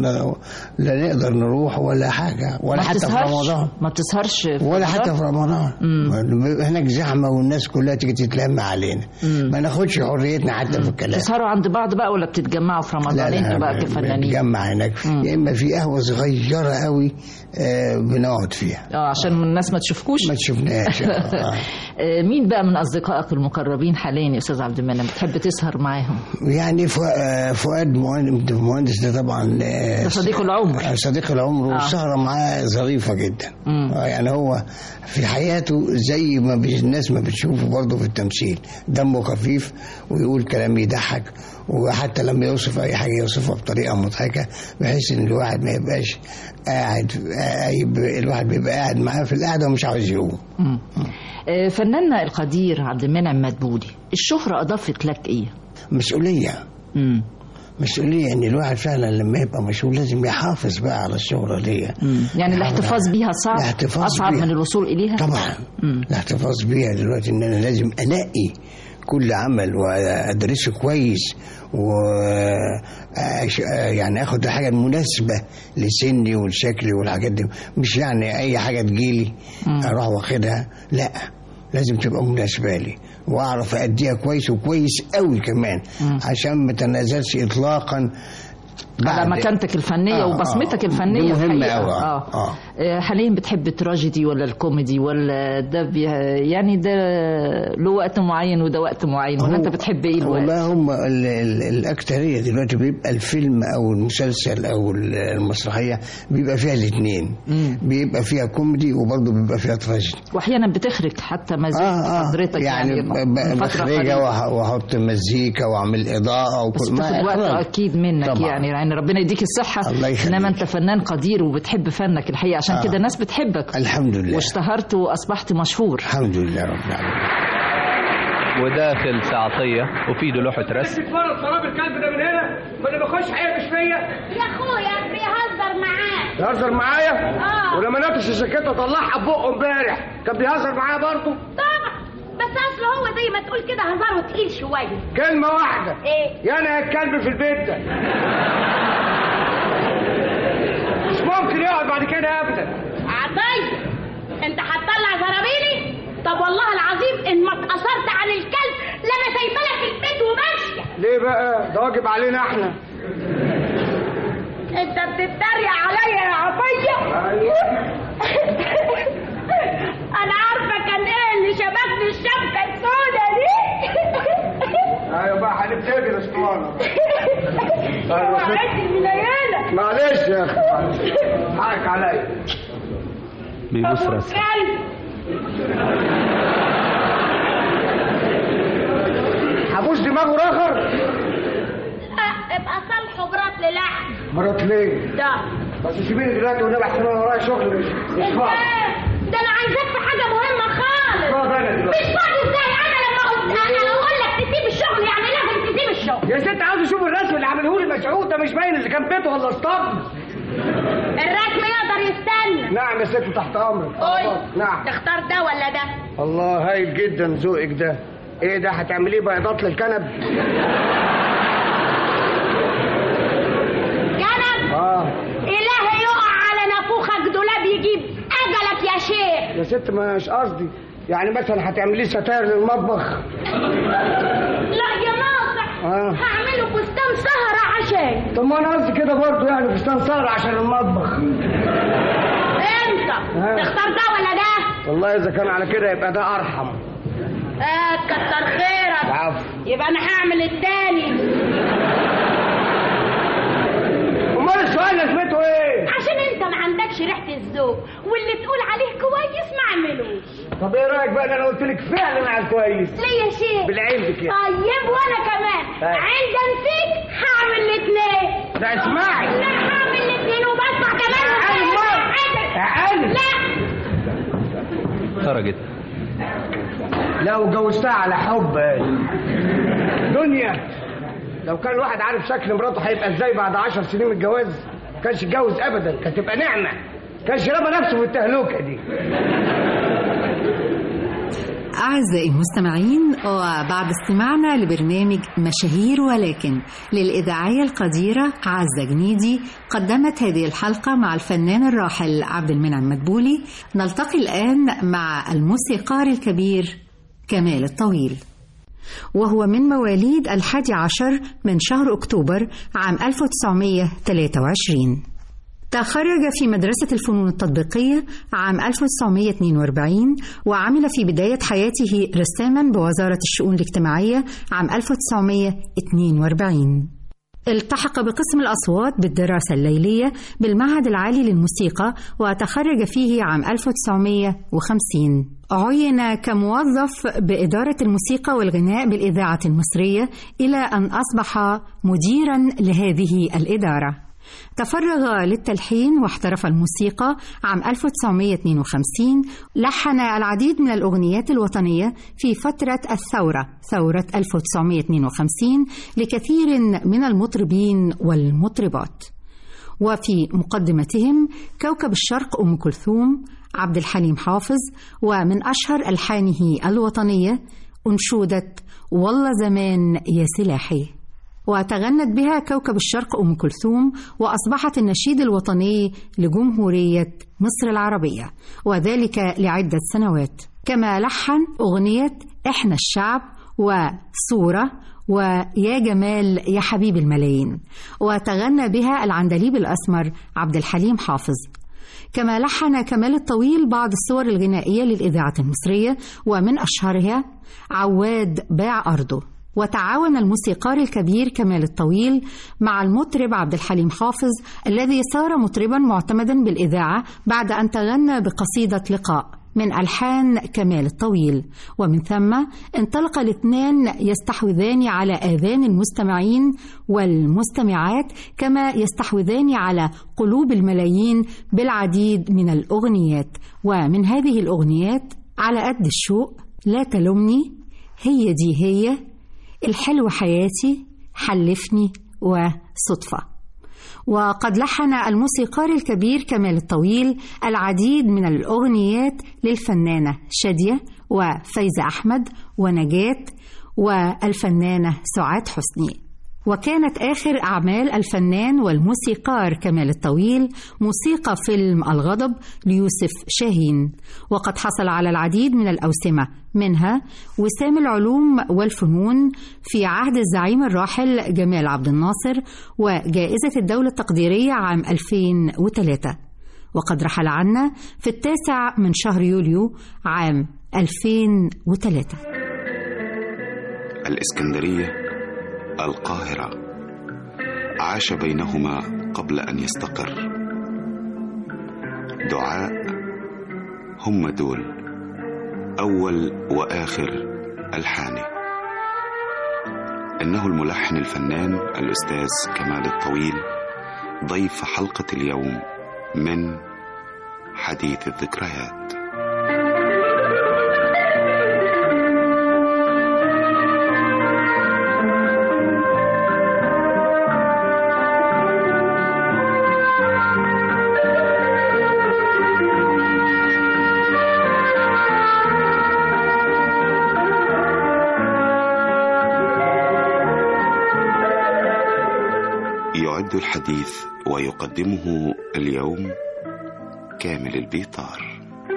لا نقدر نروح ولا حاجه ولا حتى في رمضان. ما بتسهرش ولا حتى في رمضان. هناك زحمه والناس كلها تيجي تتلم علينا. ما ناخدش حريتنا حتى في الكلام. تسهروا عند بعض بقى ولا بتتجمعوا في رمضان انتوا بقى كفنانين؟ بنتجمع هناك يا اما في قهوه صغيره قوي بنقعد فيها عشان الناس ما تشوفكوش. ما تشوفناش. مين بقى من اصدقائك المقربين حاليا يا استاذ عبد المنعم بتحب تسهر معاهم؟ يعني فؤاد مهندس ده طبعا صديق العمر. صديق العمر. والسهره معاه ظريفه جدا. يعني هو في حياته زي ما الناس ما بتشوفه برضه في التمثيل، دمه خفيف ويقول كلام يضحك، وحتى لما يوصف اي حاجه يوصفها بطريقه مضحكه بحيث ان الواحد ما يبقاش قاعد، الواحد بيبقى قاعد معاه في القعده ومش عاوز يقوم. فناننا القدير عبد المنعم مدبولي، الشهرة أضافت لك إيه؟ مسؤولية. مسؤولية إن الواحد فعلا لما يبقى مشهور لازم يحافظ بقى على الشهرة دي. يعني الاحتفاظ بيها صعب، أصعب من الوصول إليها؟ طبعا. الاحتفاظ بيها دلوقتي إن أنا لازم أنقي كل عمل وأدرسه كويس، يعني اخد الحاجه المناسبه لسني ولشكلي والحاجات دي، مش يعني اي حاجه تجيلي اروح واخدها. لا لازم تبقى مناسبة لي وأعرف أديها كويس وكويس قوي كمان عشان ما تنازلش إطلاقا على مكانتك الفنية وبصمتك الفنية. مهمة قوي. حاليا بتحب التراجيدي ولا الكوميدي ولا ده يعني ده له وقت معين وده وقت معين ولا انت بتحب ايه الوقت؟ والله هم الأكترية دلوقتي بيبقى الفيلم أو المسلسل أو المسرحية بيبقى فيها الاثنين، بيبقى فيها كوميدي وبرضه بيبقى فيها تراجيدي، واحيانا بتخرج حتى مزيكا حضرتك يعني بخرجها واحط مزيكا واعمل اضاءه بس بتاخد وقت اكيد منك طبعا. يعني ربنا يديك الصحه، انما انت فنان قدير وبتحب فنك الحقيقه عشان كده الناس بتحبك الحمد لله، واشتهرت واصبحت مشهور الحمد لله رب العالمين. وداخل ساعطيه وفي له لوحه رسم. تتفرج صراب الكلب ده من هنا ما انا بخش حقيقه مش فيا يا اخويا بيهزر معاك. بيهزر معايا؟ ولما نفس الجاكيته طلعها ببقه امبارح كان بيهزر معايا برضه؟ طبعا، بس اصله هو زي ما تقول كده هزاره تقيل شويه. كلمه واحده ايه؟ يعني الكلب في البيت ده مش ممكن يقعد بعد كده ابدا. عطيه انت هتطلع زرابيلي؟ طب والله العظيم ان ما اتأثرت عن الكلب لا انا سايبه لك البيت وماشيه. ليه بقى؟ ده واجب علينا احنا. انت بتتريق عليا يا عطيه؟ ايوه انا عارفه كان ايه اللي شبكني الشبكه السوداء دي. ايوه بقى هنبتدي الاسطوانه. وعدت المنيله. معلش يا اخي حقك عليا. بيبص راسك حبوش دماغه راخر. ابقى صالحه برات للحم. مرات ليه؟ ده بس سيبيني دلوقتي وانا بحسن انا ورايا شغل مش فاضي. ده انا عايزاك في حاجه مهمه خالص. مش فاضي ازاي؟ انا لما قلت انا اقول لك تسيب الشغل يعني لازم تسيب الشغل. يا ست عاوز اشوف الرسم اللي عامله لي مسعود ده، مش باين اذا كان بيته ولا اسطبل. الرسم يقدر يستنى. نعم يا ست تحت امرك. نعم تختار ده ولا ده؟ الله هايل جدا ذوقك ده. ايه ده هتعمليه بيضات للكنب؟ كنب؟ إلهي يقع على نافوخك دولاب يجيب أجلك يا شيخ. يا ست مش قصدي، يعني مثلا هتعمليه ستاير للمطبخ؟ لا يا ناصح هعمله فستان سهرة عشان. طب ما انا قصدي كده برضه، يعني فستان سهرة عشان المطبخ. انت تختار ده ولا ده؟ والله اذا كان على كده يبقى ده ارحم. كتر خيرك. عفو. يبقى انا هعمل التاني. امال السؤال لازمته ايه؟ عشان انت ما عندكش ريحه الذوق واللي تقول عليه كويس ما عملوش. طب ايه رايك بقى؟ انا قلت لك فعلا على الكويس. ليه يا شيخ؟ بالعين كده. طيب وانا كمان عند نسيك هعمل الاثنين. لا اسمعي. لا هعمل الاثنين وبسمع كمان. لا خرجت. لا وجوزتها على حب. دنيا لو كان الواحد عارف شكل مراته هيبقى ازاي بعد 10 سنين من الجواز كانش اتجوز ابدا، كانت تبقى نعمه، كانش رمى نفسه في التهلوكه دي. أعزائي المستمعين، وبعد استماعنا لبرنامج مشاهير ولكن للإذاعية القديرة عزة جنيدي قدمت هذه الحلقة مع الفنان الراحل عبد المنعم مدبولي، نلتقي الآن مع الموسيقار الكبير كمال الطويل، وهو من مواليد 11 من شهر أكتوبر عام 1923. تخرج في مدرسة الفنون التطبيقية عام 1942 وعمل في بداية حياته رساما بوزارة الشؤون الاجتماعية عام 1942. التحق بقسم الأصوات بالدراسة الليلية بالمعهد العالي للموسيقى وتخرج فيه عام 1950. عين كموظف بإدارة الموسيقى والغناء بالإذاعة المصرية إلى أن أصبح مديرا لهذه الإدارة. تفرغ للتلحين واحترف الموسيقى عام 1952. لحن العديد من الأغنيات الوطنية في فترة الثورة، ثورة 1952، لكثير من المطربين والمطربات، وفي مقدمتهم كوكب الشرق أم كلثوم، عبد الحليم حافظ، ومن أشهر ألحانه الوطنية أنشودة والله زمان يا سلاحي، وتغنت بها كوكب الشرق أم كلثوم، وأصبحت النشيد الوطني لجمهورية مصر العربية، وذلك لعدة سنوات. كما لحن أغنية إحنا الشعب وصورة ويا جمال يا حبيب الملايين، وتغنى بها العندليب الأسمر عبد الحليم حافظ. كما لحن كمال الطويل بعض الصور الغنائية للإذاعة المصرية، ومن أشهرها عواد باع أرضه. وتعاون الموسيقار الكبير كمال الطويل مع المطرب عبد الحليم حافظ الذي صار مطربا معتمدا بالإذاعة بعد أن تغنى بقصيدة لقاء من ألحان كمال الطويل، ومن ثم انطلق الاثنان يستحوذان على آذان المستمعين والمستمعات، كما يستحوذان على قلوب الملايين بالعديد من الأغنيات. ومن هذه الأغنيات على قد الشوق، لا تلومني، هي دي هي، الحلو حياتي، حلفني، وصدفة. وقد لحن الموسيقار الكبير كمال الطويل العديد من الأغنيات للفنانة شادية وفايزة أحمد ونجاة والفنانة سعاد حسني. وكانت آخر أعمال الفنان والموسيقار كمال الطويل موسيقى فيلم الغضب ليوسف شاهين، وقد حصل على العديد من الأوسمة، منها وسام العلوم والفنون في عهد الزعيم الراحل جمال عبد الناصر، وجائزة الدولة التقديرية عام 2003. وقد رحل عنا في 9 من شهر يوليو عام 2003. الإسكندرية، القاهرة، عاش بينهما قبل أن يستقر. دعاء، هم دول أول وآخر ألحانه. إنه الملحن الفنان الأستاذ كمال الطويل، ضيف حلقة اليوم من حديث الذكريات. يعد الحديث ويقدمه اليوم كامل البيطار.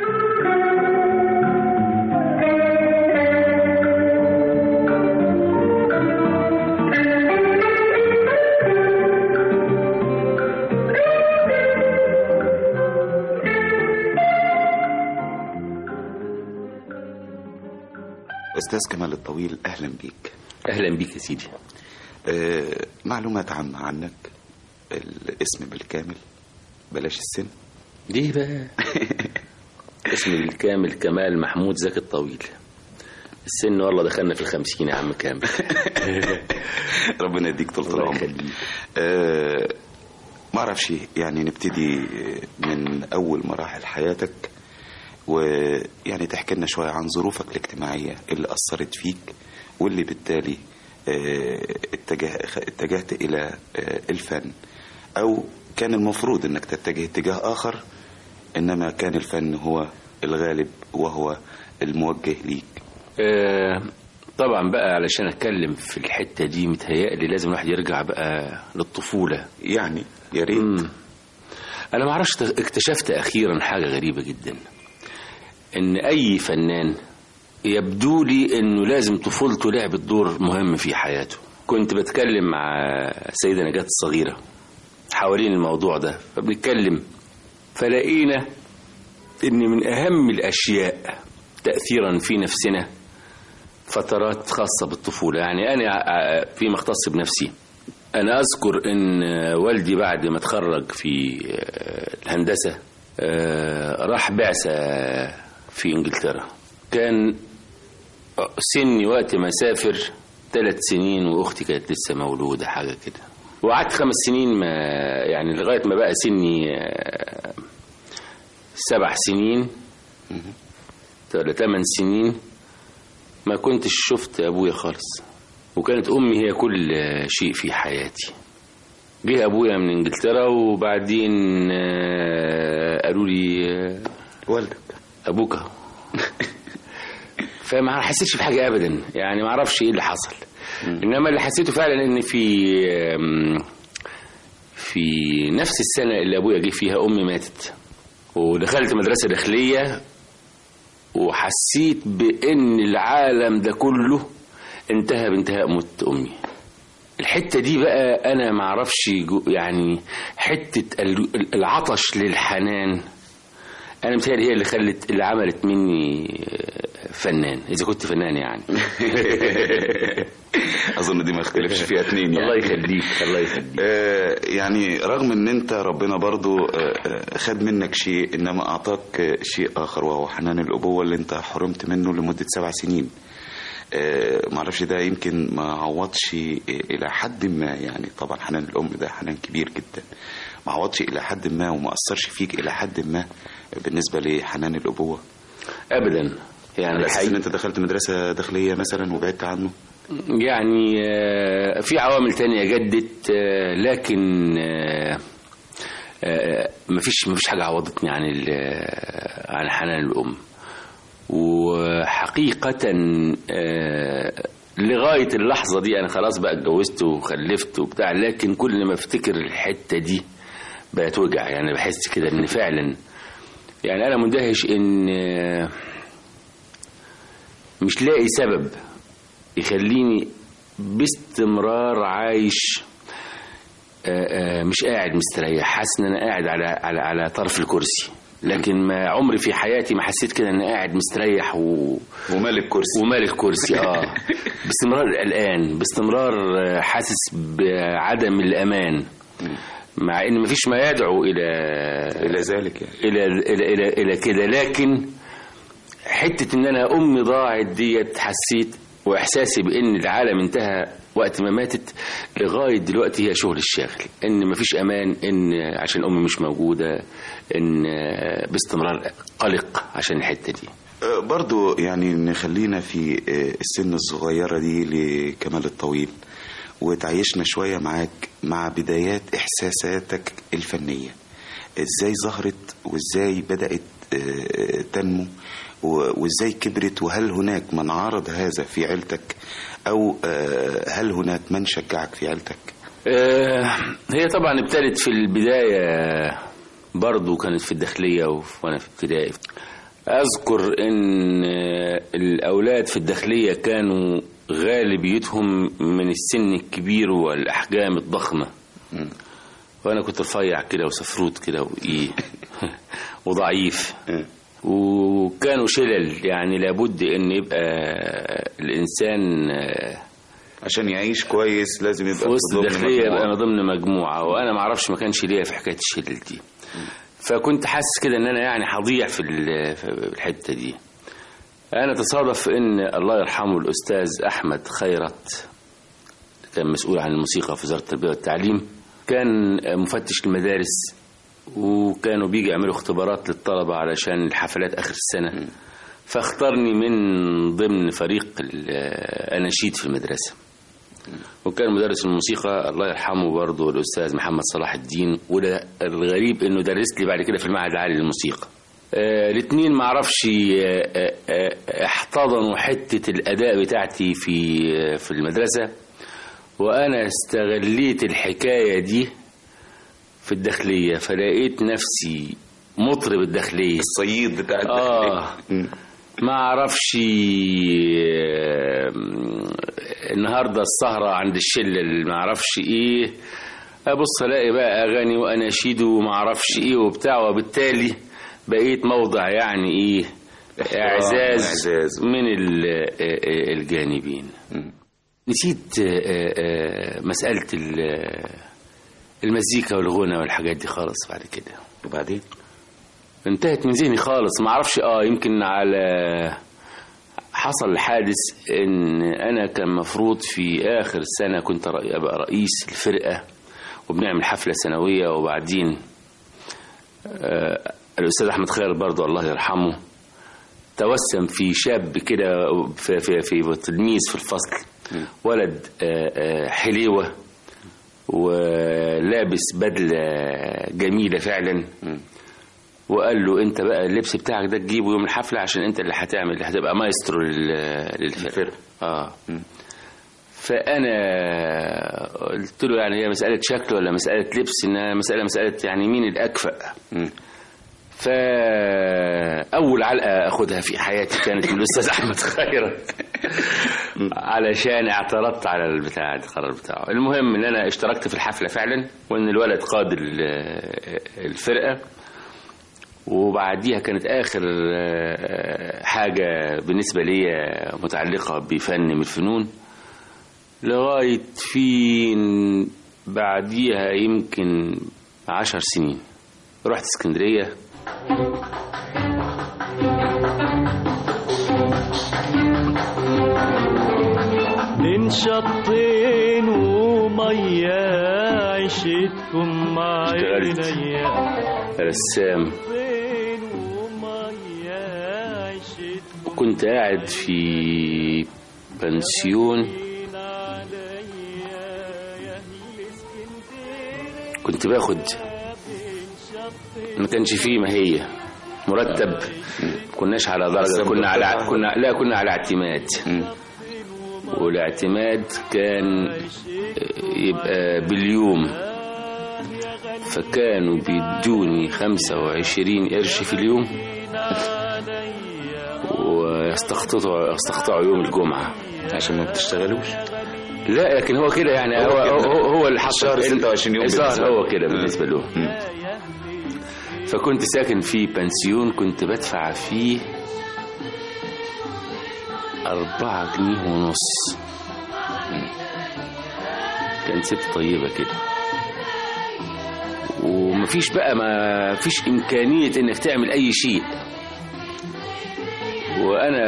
أستاذ كمال الطويل، أهلا بيك. أهلا بيك يا سيدي. معلومات عامة عنك، الاسم بالكامل، بلاش السن. ليه بقى؟ اسمي بالكامل كمال محمود زكي الطويل. السن والله دخلنا في 50 يا عم كامل. ربنا يديك طول العمر. ما اعرفش يعني، نبتدي من أول مراحل حياتك، ويعني تحكي لنا شوية عن ظروفك الاجتماعية اللي أثرت فيك، واللي بالتالي اتجهت إلى الفن، أو كان المفروض أنك تتجه اتجاه آخر، إنما كان الفن هو الغالب وهو الموجه ليك. طبعا بقى علشان أتكلم في الحتة دي متهيألي لازم الواحد يرجع بقى للطفولة. يعني يا ريت. أنا معرفش، اكتشفت أخيرا حاجة غريبة جدا، إن أي فنان يبدو لي انه لازم طفولته لعبت دور مهم في حياته. كنت بتكلم مع السيدة نجاة الصغيرة حوالين الموضوع ده، فبنتكلم فلقينا ان من اهم الاشياء تأثيرا في نفسنا فترات خاصة بالطفولة. يعني انا فيما اختص بنفسي، انا اذكر ان والدي بعد ما اتخرج في الهندسة راح بعثة في انجلترا. كان سني وقت ما سافر 3 سنين، واختي كانت لسه مولودة حاجة كده، وقعدت 5 سنين ما يعني لغاية ما بقى سني 7 سنين ولا 8 سنين ما كنتش شفت أبويا خالص، وكانت أمي هي كل شيء في حياتي. جه أبويا من إنجلترا، وبعدين قالوا لي والدك أبوك. فما حسيتش بحاجة أبدا، يعني ما اعرفش إيه اللي حصل. إنما اللي حسيته فعلا إن في نفس السنة اللي أبويا جه فيها أمي ماتت، ودخلت مدرسة داخلية وحسيت بان العالم ده كله انتهى بانتهاء موت امي. الحتة دي بقى انا معرفش يعني حتة العطش للحنان انا متهيألي هي اللي عملت مني فنان، اذا كنت فنان يعني. اظن دي ما اختلفش فيها اتنين يعني. الله يخليك الله يخليك. يعني رغم ان انت ربنا برضو خد منك شيء انما اعطاك شيء اخر، وهو حنان الابوة اللي انت حرمت منه لمدة 7 سنين. معرفش ده يمكن ما عوضش الى حد ما، يعني طبعا حنان الام ده حنان كبير جدا، ما عوضش الى حد ما وما اثرش فيك الى حد ما بالنسبة لحنان الابوة ابدا. يعني على اساس ان انت دخلت مدرسة داخلية مثلا وبعدت عنه؟ يعني في عوامل تانية جدت، لكن مفيش حاجة عوضتني عن حنان الأم. وحقيقة لغاية اللحظة دي أنا خلاص بقى اتجوزت وخلفت وبتاع، لكن كل ما افتكر الحتة دي بقت وجع. يعني بحس كده إن فعلا يعني أنا مندهش إن مش لاقي سبب يخليني باستمرار عايش مش قاعد مستريح، حاسس ان انا قاعد على طرف الكرسي، لكن ما عمري في حياتي ما حسيت كده ان قاعد مستريح ومالك كرسي باستمرار قلقان، باستمرار حاسس بعدم الامان، مع ان مفيش ما يدعو الى ذلك يعني. الى كده. لكن حته ان انا امي ضاعت ديت حسيت، واحساسي بان العالم انتهى وقت ما ماتت لغايه دلوقتي هي شغل الشاغل، ان مفيش امان، ان عشان امي مش موجوده، ان باستمرار قلق عشان الحته دي. برضو يعني نخلينا في السن الصغيره دي لكمال الطويل، وتعيشنا شويه معاك مع بدايات احساساتك الفنيه، ازاي ظهرت وازاي بدات تنمو وازاي كبرت، وهل هناك من عارض هذا في عيلتك او هل هناك من شجعك في عيلتك؟ هي طبعا ابتدت في البداية برضو كانت في الداخلية وانا في ابتدائي. اذكر ان الاولاد في الداخلية كانوا غالبيتهم من السن الكبير والاحجام الضخمة، وانا كنت رفيع كده وسفروت كده وايه وضعيف، وكانوا شلل. يعني لابد ان يبقى الانسان عشان يعيش كويس لازم يبقى في وسط الداخلية، يبقى ضمن مجموعة، وانا ما اعرفش ما كانش ليا في حكاية الشلل دي. فكنت حاسس كده ان انا يعني هضيع في الحتة دي. انا تصادف ان الله يرحمه الاستاذ احمد خيرت كان مسؤول عن الموسيقى في وزارة التربية والتعليم، كان مفتش المدارس، وكانوا بيجي يعملوا اختبارات للطلبة علشان الحفلات آخر السنة، فاختارني من ضمن فريق الأناشيد في المدرسة. وكان مدرس الموسيقى الله يرحمه برضه الأستاذ محمد صلاح الدين، وده الغريب إنه درس لي بعد كده في المعهد العالي للموسيقى. الاثنين معرفش احتضنوا حتة الأداء بتاعتي في المدرسة، وأنا استغليت الحكاية دي في الداخلية، فلقيت نفسي مطرب الداخلية، الصيد بتاع الداخلية. ما اعرفش النهارده السهرة عند الشلة اللي ما اعرفش ايه، ابص الاقي بقى اغاني واناشيد وما اعرفش ايه وبتاع، وبالتالي بقيت موضع يعني ايه اعزاز من الجانبين. نسيت مسألة المزيكا والغنى والحاجات دي خالص بعد كده، وبعدين انتهت من ذهني خالص. ما اعرفش يمكن على حصل حادث ان انا كان مفروض في اخر السنة كنت ابقى رئيس الفرقة وبنعمل حفلة سنوية، وبعدين الاستاذ احمد خير برضو الله يرحمه توسم في شاب كده في تلميذ في الفصل، ولد حليوة ولابس بدلة جميلة فعلا، وقال له انت بقى اللبس بتاعك ده تجيبه يوم الحفلة عشان انت اللي هتبقى مايسترو للفرقة. فانا قلت له يعني هي مسألة شكل ولا مسألة لبس؟ انها مسألة يعني مين الاكفأ. فاول اول علقه اخدها في حياتي كانت من الاستاذ احمد خيرت علشان اعترضت على البتاع القرار بتاعه. المهم ان انا اشتركت في الحفله فعلا، وان الولد قاد الفرقه. وبعديها كانت اخر حاجه بالنسبه لي متعلقه بفن من الفنون، لغايه فين بعديها يمكن 10 سنين رحت اسكندريه. بين شطين ومية عشتكم مع عينيا رسام. كنت قاعد في بنسيون، كنت باخد، ما كانش فيه ماهية مرتب، كناش على درجة، كنا على اعتماد. والاعتماد كان يبقى باليوم، فكانوا بيدوني 25 قرش في اليوم، ويستقطعوا يوم الجمعة عشان ما بتشتغلوش. لا لكن هو كده يعني، هو اللي حصل شهر 26 يوم هو كده بالنسبة له. فكنت ساكن في بنسيون، كنت بدفع فيه 4 جنيه ونص. كانت ست طيبة كده، ومفيش بقى، ما فيش إمكانية إنك تعمل أي شيء. وأنا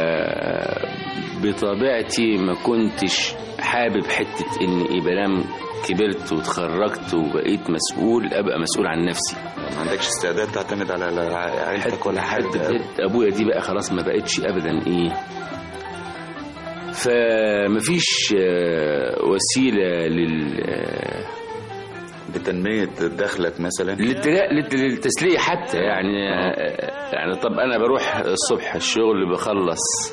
بطبيعتي ما كنتش حابب حتة إني بنام كبرت وتخرجت وبقيت مسؤول، أبقى مسؤول عن نفسي. ما عندكش استعداد تعتمد على عيلتك ولا حد؟ أبويا دي بقى خلاص ما بقتش أبدا فمفيش وسيلة لتنمية دخلك مثلا، للتسلية حتى يعني طب أنا بروح الصبح الشغل، بخلص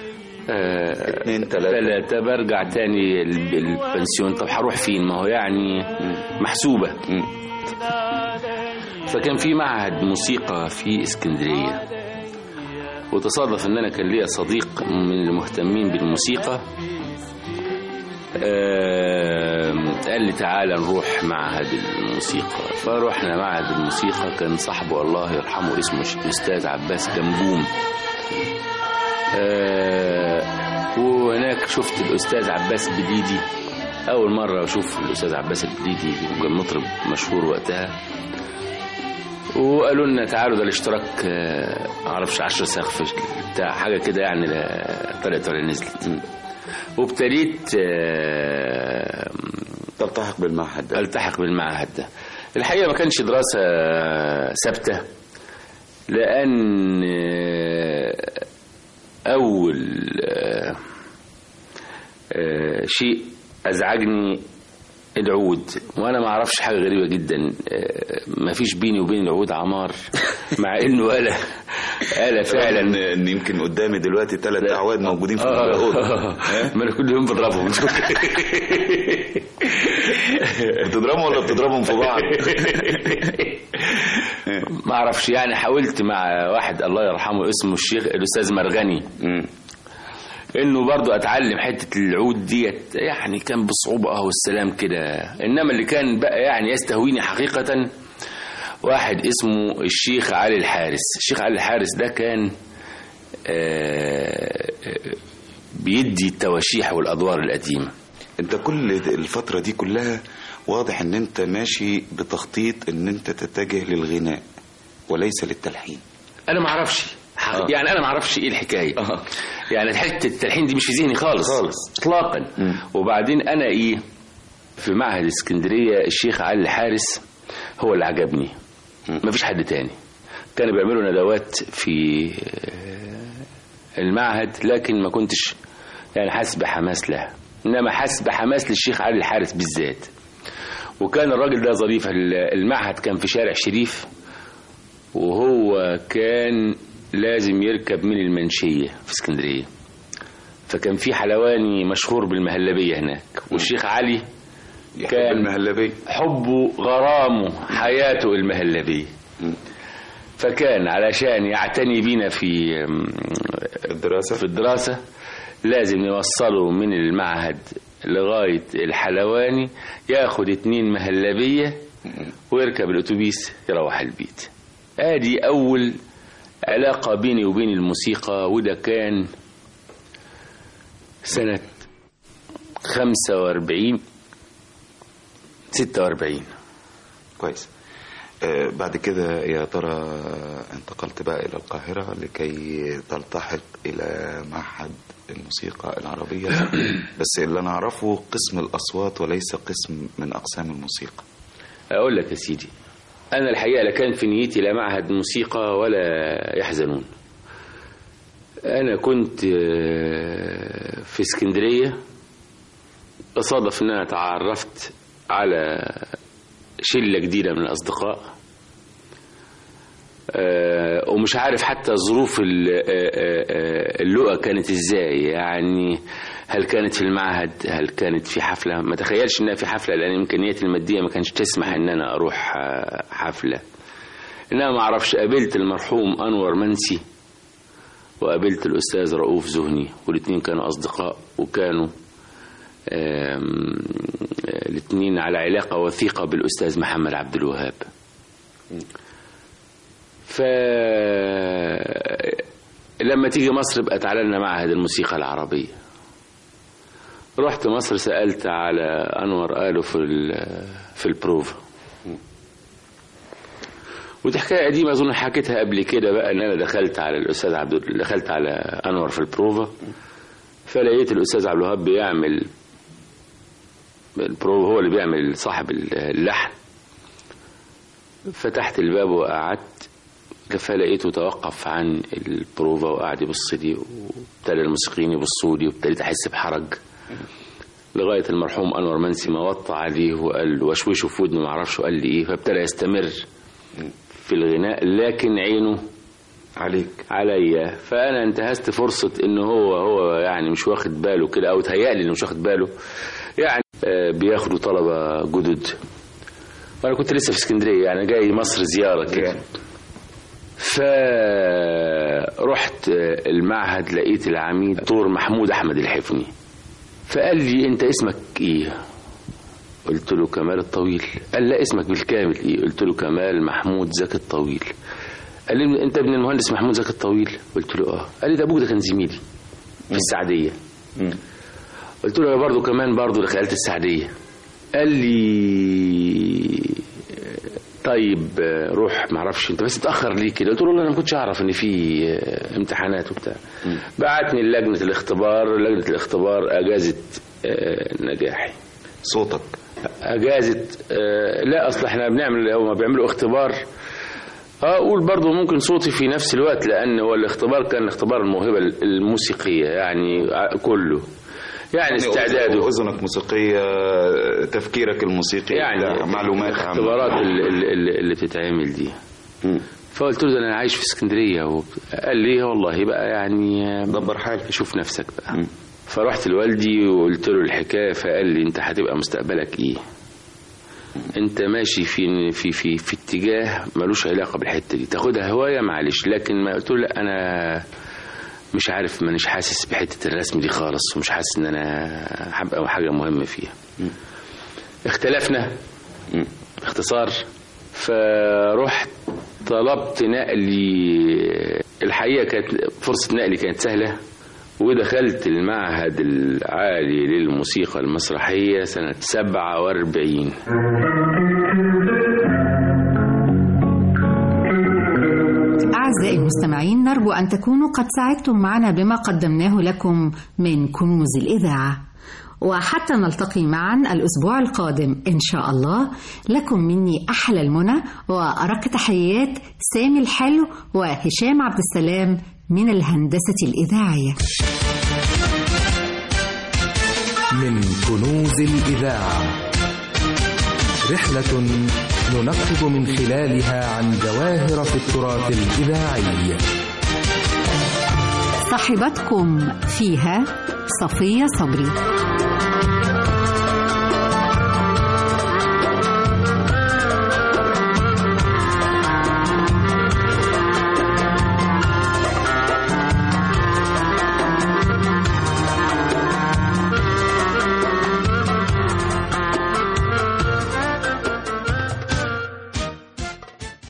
2 3 برجع تاني البنسيون. طب هروح فين؟ ما هو يعني محسوبة. فكان في معهد موسيقى في اسكندرية، وتصادف ان انا كان ليا صديق من المهتمين بالموسيقى، قال لي تعالى نروح معهد الموسيقى. فروحنا معهد الموسيقى، كان صاحبه الله يرحمه اسمه الأستاذ عباس جنبوم. وهناك شفت الأستاذ عباس بليدي، أول مرة أشوف الأستاذ عباس البليدي، كان مطرب مشهور وقتها. وقالوا لنا تعالوا ده الاشتراك معرفش 10 سقف بتاع حاجة كده يعني، طريقة نزلت. وابتديت تلتحق بالمعهد ده. التحق بالمعهد ده. الحقيقة ما كانش دراسة ثابتة، لأن أول شيء أزعجني العود، وانا ما اعرفش حاجه غريبه جدا، ما فيش بيني وبين العود عمار، مع انه آلة فعلا. ان يمكن قدامي دلوقتي 3 أعواد موجودين في الأوضة. ما انا كل يوم بضربهم. بتضربهم ولا بتضربهم في بعض؟ ما اعرفش يعني. حاولت مع واحد الله يرحمه اسمه الشيخ الأستاذ مرغني انه برضو اتعلم حتة العود ديت، يعني كان بصعوبة والسلام كده. انما اللي كان بقى يعني يستهويني حقيقة واحد اسمه الشيخ علي الحارس. الشيخ علي الحارس ده كان بيدي التواشيح والادوار القديمة. انت كل الفترة دي كلها واضح ان انت ماشي بتخطيط ان انت تتجه للغناء وليس للتلحين. انا ما اعرفش يعني، انا ما اعرفش ايه الحكايه. يعني حته التلحين دي مش في ذهني خالص اطلاقا. وبعدين انا في معهد اسكندريه الشيخ علي الحارس هو اللي عجبني، ما فيش حد تاني. كانوا بيعملوا ندوات في المعهد، لكن ما كنتش يعني حاسس بحماس لها، انما حاسس بحماس للشيخ علي الحارس بالذات. وكان الراجل ده ظريف. المعهد كان في شارع شريف، وهو كان لازم يركب من المنشية في اسكندرية. فكان في حلواني مشهور بالمهلبية هناك، والشيخ علي كان المهلبية، حبه غرامه حياته المهلبية. فكان علشان يعتني بينا في الدراسة لازم نوصله من المعهد لغاية الحلواني، ياخد 2 مهلبية ويركب الأتوبيس يروح البيت. ادي أول علاقة بيني وبين الموسيقى، وده كان سنة 46. كويس. بعد كده يا ترى انتقلت بقى إلى القاهرة لكي تلتحق إلى معهد الموسيقى العربية، بس اللي أنا أعرفه قسم الأصوات وليس قسم من أقسام الموسيقى. أقول لك يا سيدي، أنا الحقيقة لا كان في نيتي لا معهد موسيقى ولا يحزنون. أنا كنت في اسكندرية، أصادف أن أنا تعرفت على شلة جديدة من الأصدقاء، ومش عارف حتى ظروف اللقاء كانت إزاي، يعني هل كانت في المعهد، هل كانت في حفلة. ما تخيلش أنها في حفلة لأن إمكانياتي المادية ما كانش تسمح أن أنا أروح حفلة. إنما ما أعرفش، قابلت المرحوم أنور منسي وقابلت الأستاذ رؤوف زهني، والاثنين كانوا أصدقاء وكانوا الاثنين على علاقة وثيقة بالأستاذ محمد عبد الوهاب. فلما تيجي مصر بقى تعالى لنا معهد الموسيقى العربية. رحت مصر سألت على أنور، قالوا في البروفا. ودي حكاية قديمة أظن حكيتها قبل كده بقى، إن أنا دخلت على أنور في البروفا، فلقيت الأستاذ عبد الوهاب بيعمل البروفا، هو اللي بيعمل صاحب اللحن. فتحت الباب وقعدت، فلقيته توقف عن البروفا وقعد يبص لي، وابتدى الموسيقيين يبصوا لي، وابتديت أحس بحرج لغاية المرحوم أنور منسي ما وطى عليه وقال وشوشه في ودنه، ما اعرفش قال لي إيه. فابتدى يستمر في الغناء لكن عينه عليا. فأنا انتهزت فرصة إنه هو يعني مش واخد باله كده، أو تهيألي إنه مش واخد باله، يعني بياخدوا طلبة جدد، وأنا كنت لسه في اسكندرية، يعني جاي مصر زيارة كده. فرحت المعهد، لقيت العميد دكتور محمود أحمد الحفني، فقال لي أنت اسمك إيه؟ قلت له كمال الطويل. قال لا اسمك بالكامل إيه؟ قلت له كمال محمود زكي الطويل. قال لي أنت ابن المهندس محمود زكي الطويل؟ قلت له آه. قال لي ده أبوك ده كان زميلي في السعدية. قلت له برضه كمان برضه دخلت السعدية. قال لي طيب روح، ما اعرفش انت بس اتاخر ليه كده. قلت له انا ما كنتش اعرف ان في امتحانات وبتاع. بعتني لجنه الاختبار اجازت نجاحي. صوتك اجازت لا، اصل احنا بنعمل، هما بيعملوا اختبار، اقول برضو ممكن صوتي في نفس الوقت، لان هو الاختبار كان اختبار الموهبه الموسيقيه، يعني كله، يعني استعداده، اذنك موسيقيه، تفكيرك الموسيقي، يعني معلومات، الاختبارات اللي بتتعمل دي. فقلت له ده انا عايش في اسكندريه قال لي والله بقى يعني دبر حالك، شوف نفسك بقى. فرحت لوالدي وقلت له الحكايه، فقال لي انت هتبقى مستقبلك ايه؟ انت ماشي في اتجاه ملوش علاقه بالحته دي، تاخدها هوايه معلش، لكن ما قلت له لا انا مش عارف، مانيش حاسس بحته الرسم دي خالص، ومش حاسس ان انا هبقى حاجه مهمه فيها. اختلفنا باختصار. فرحت طلبت نقلي، الحقيقه كانت فرصه نقلي كانت سهله، ودخلت المعهد العالي للموسيقى المسرحيه سنه 47. أعزائي المستمعين، نرجو أن تكونوا قد ساعدتم معنا بما قدمناه لكم من كنوز الإذاعة، وحتى نلتقي معا الأسبوع القادم إن شاء الله، لكم مني أحلى المنى وأرق تحيات سامي الحلو وهشام عبد السلام من الهندسة الإذاعية. من كنوز الإذاعة، رحلة ننقب من خلالها عن جواهر في التراث الإذاعي. صاحبتكم فيها صفية صبري.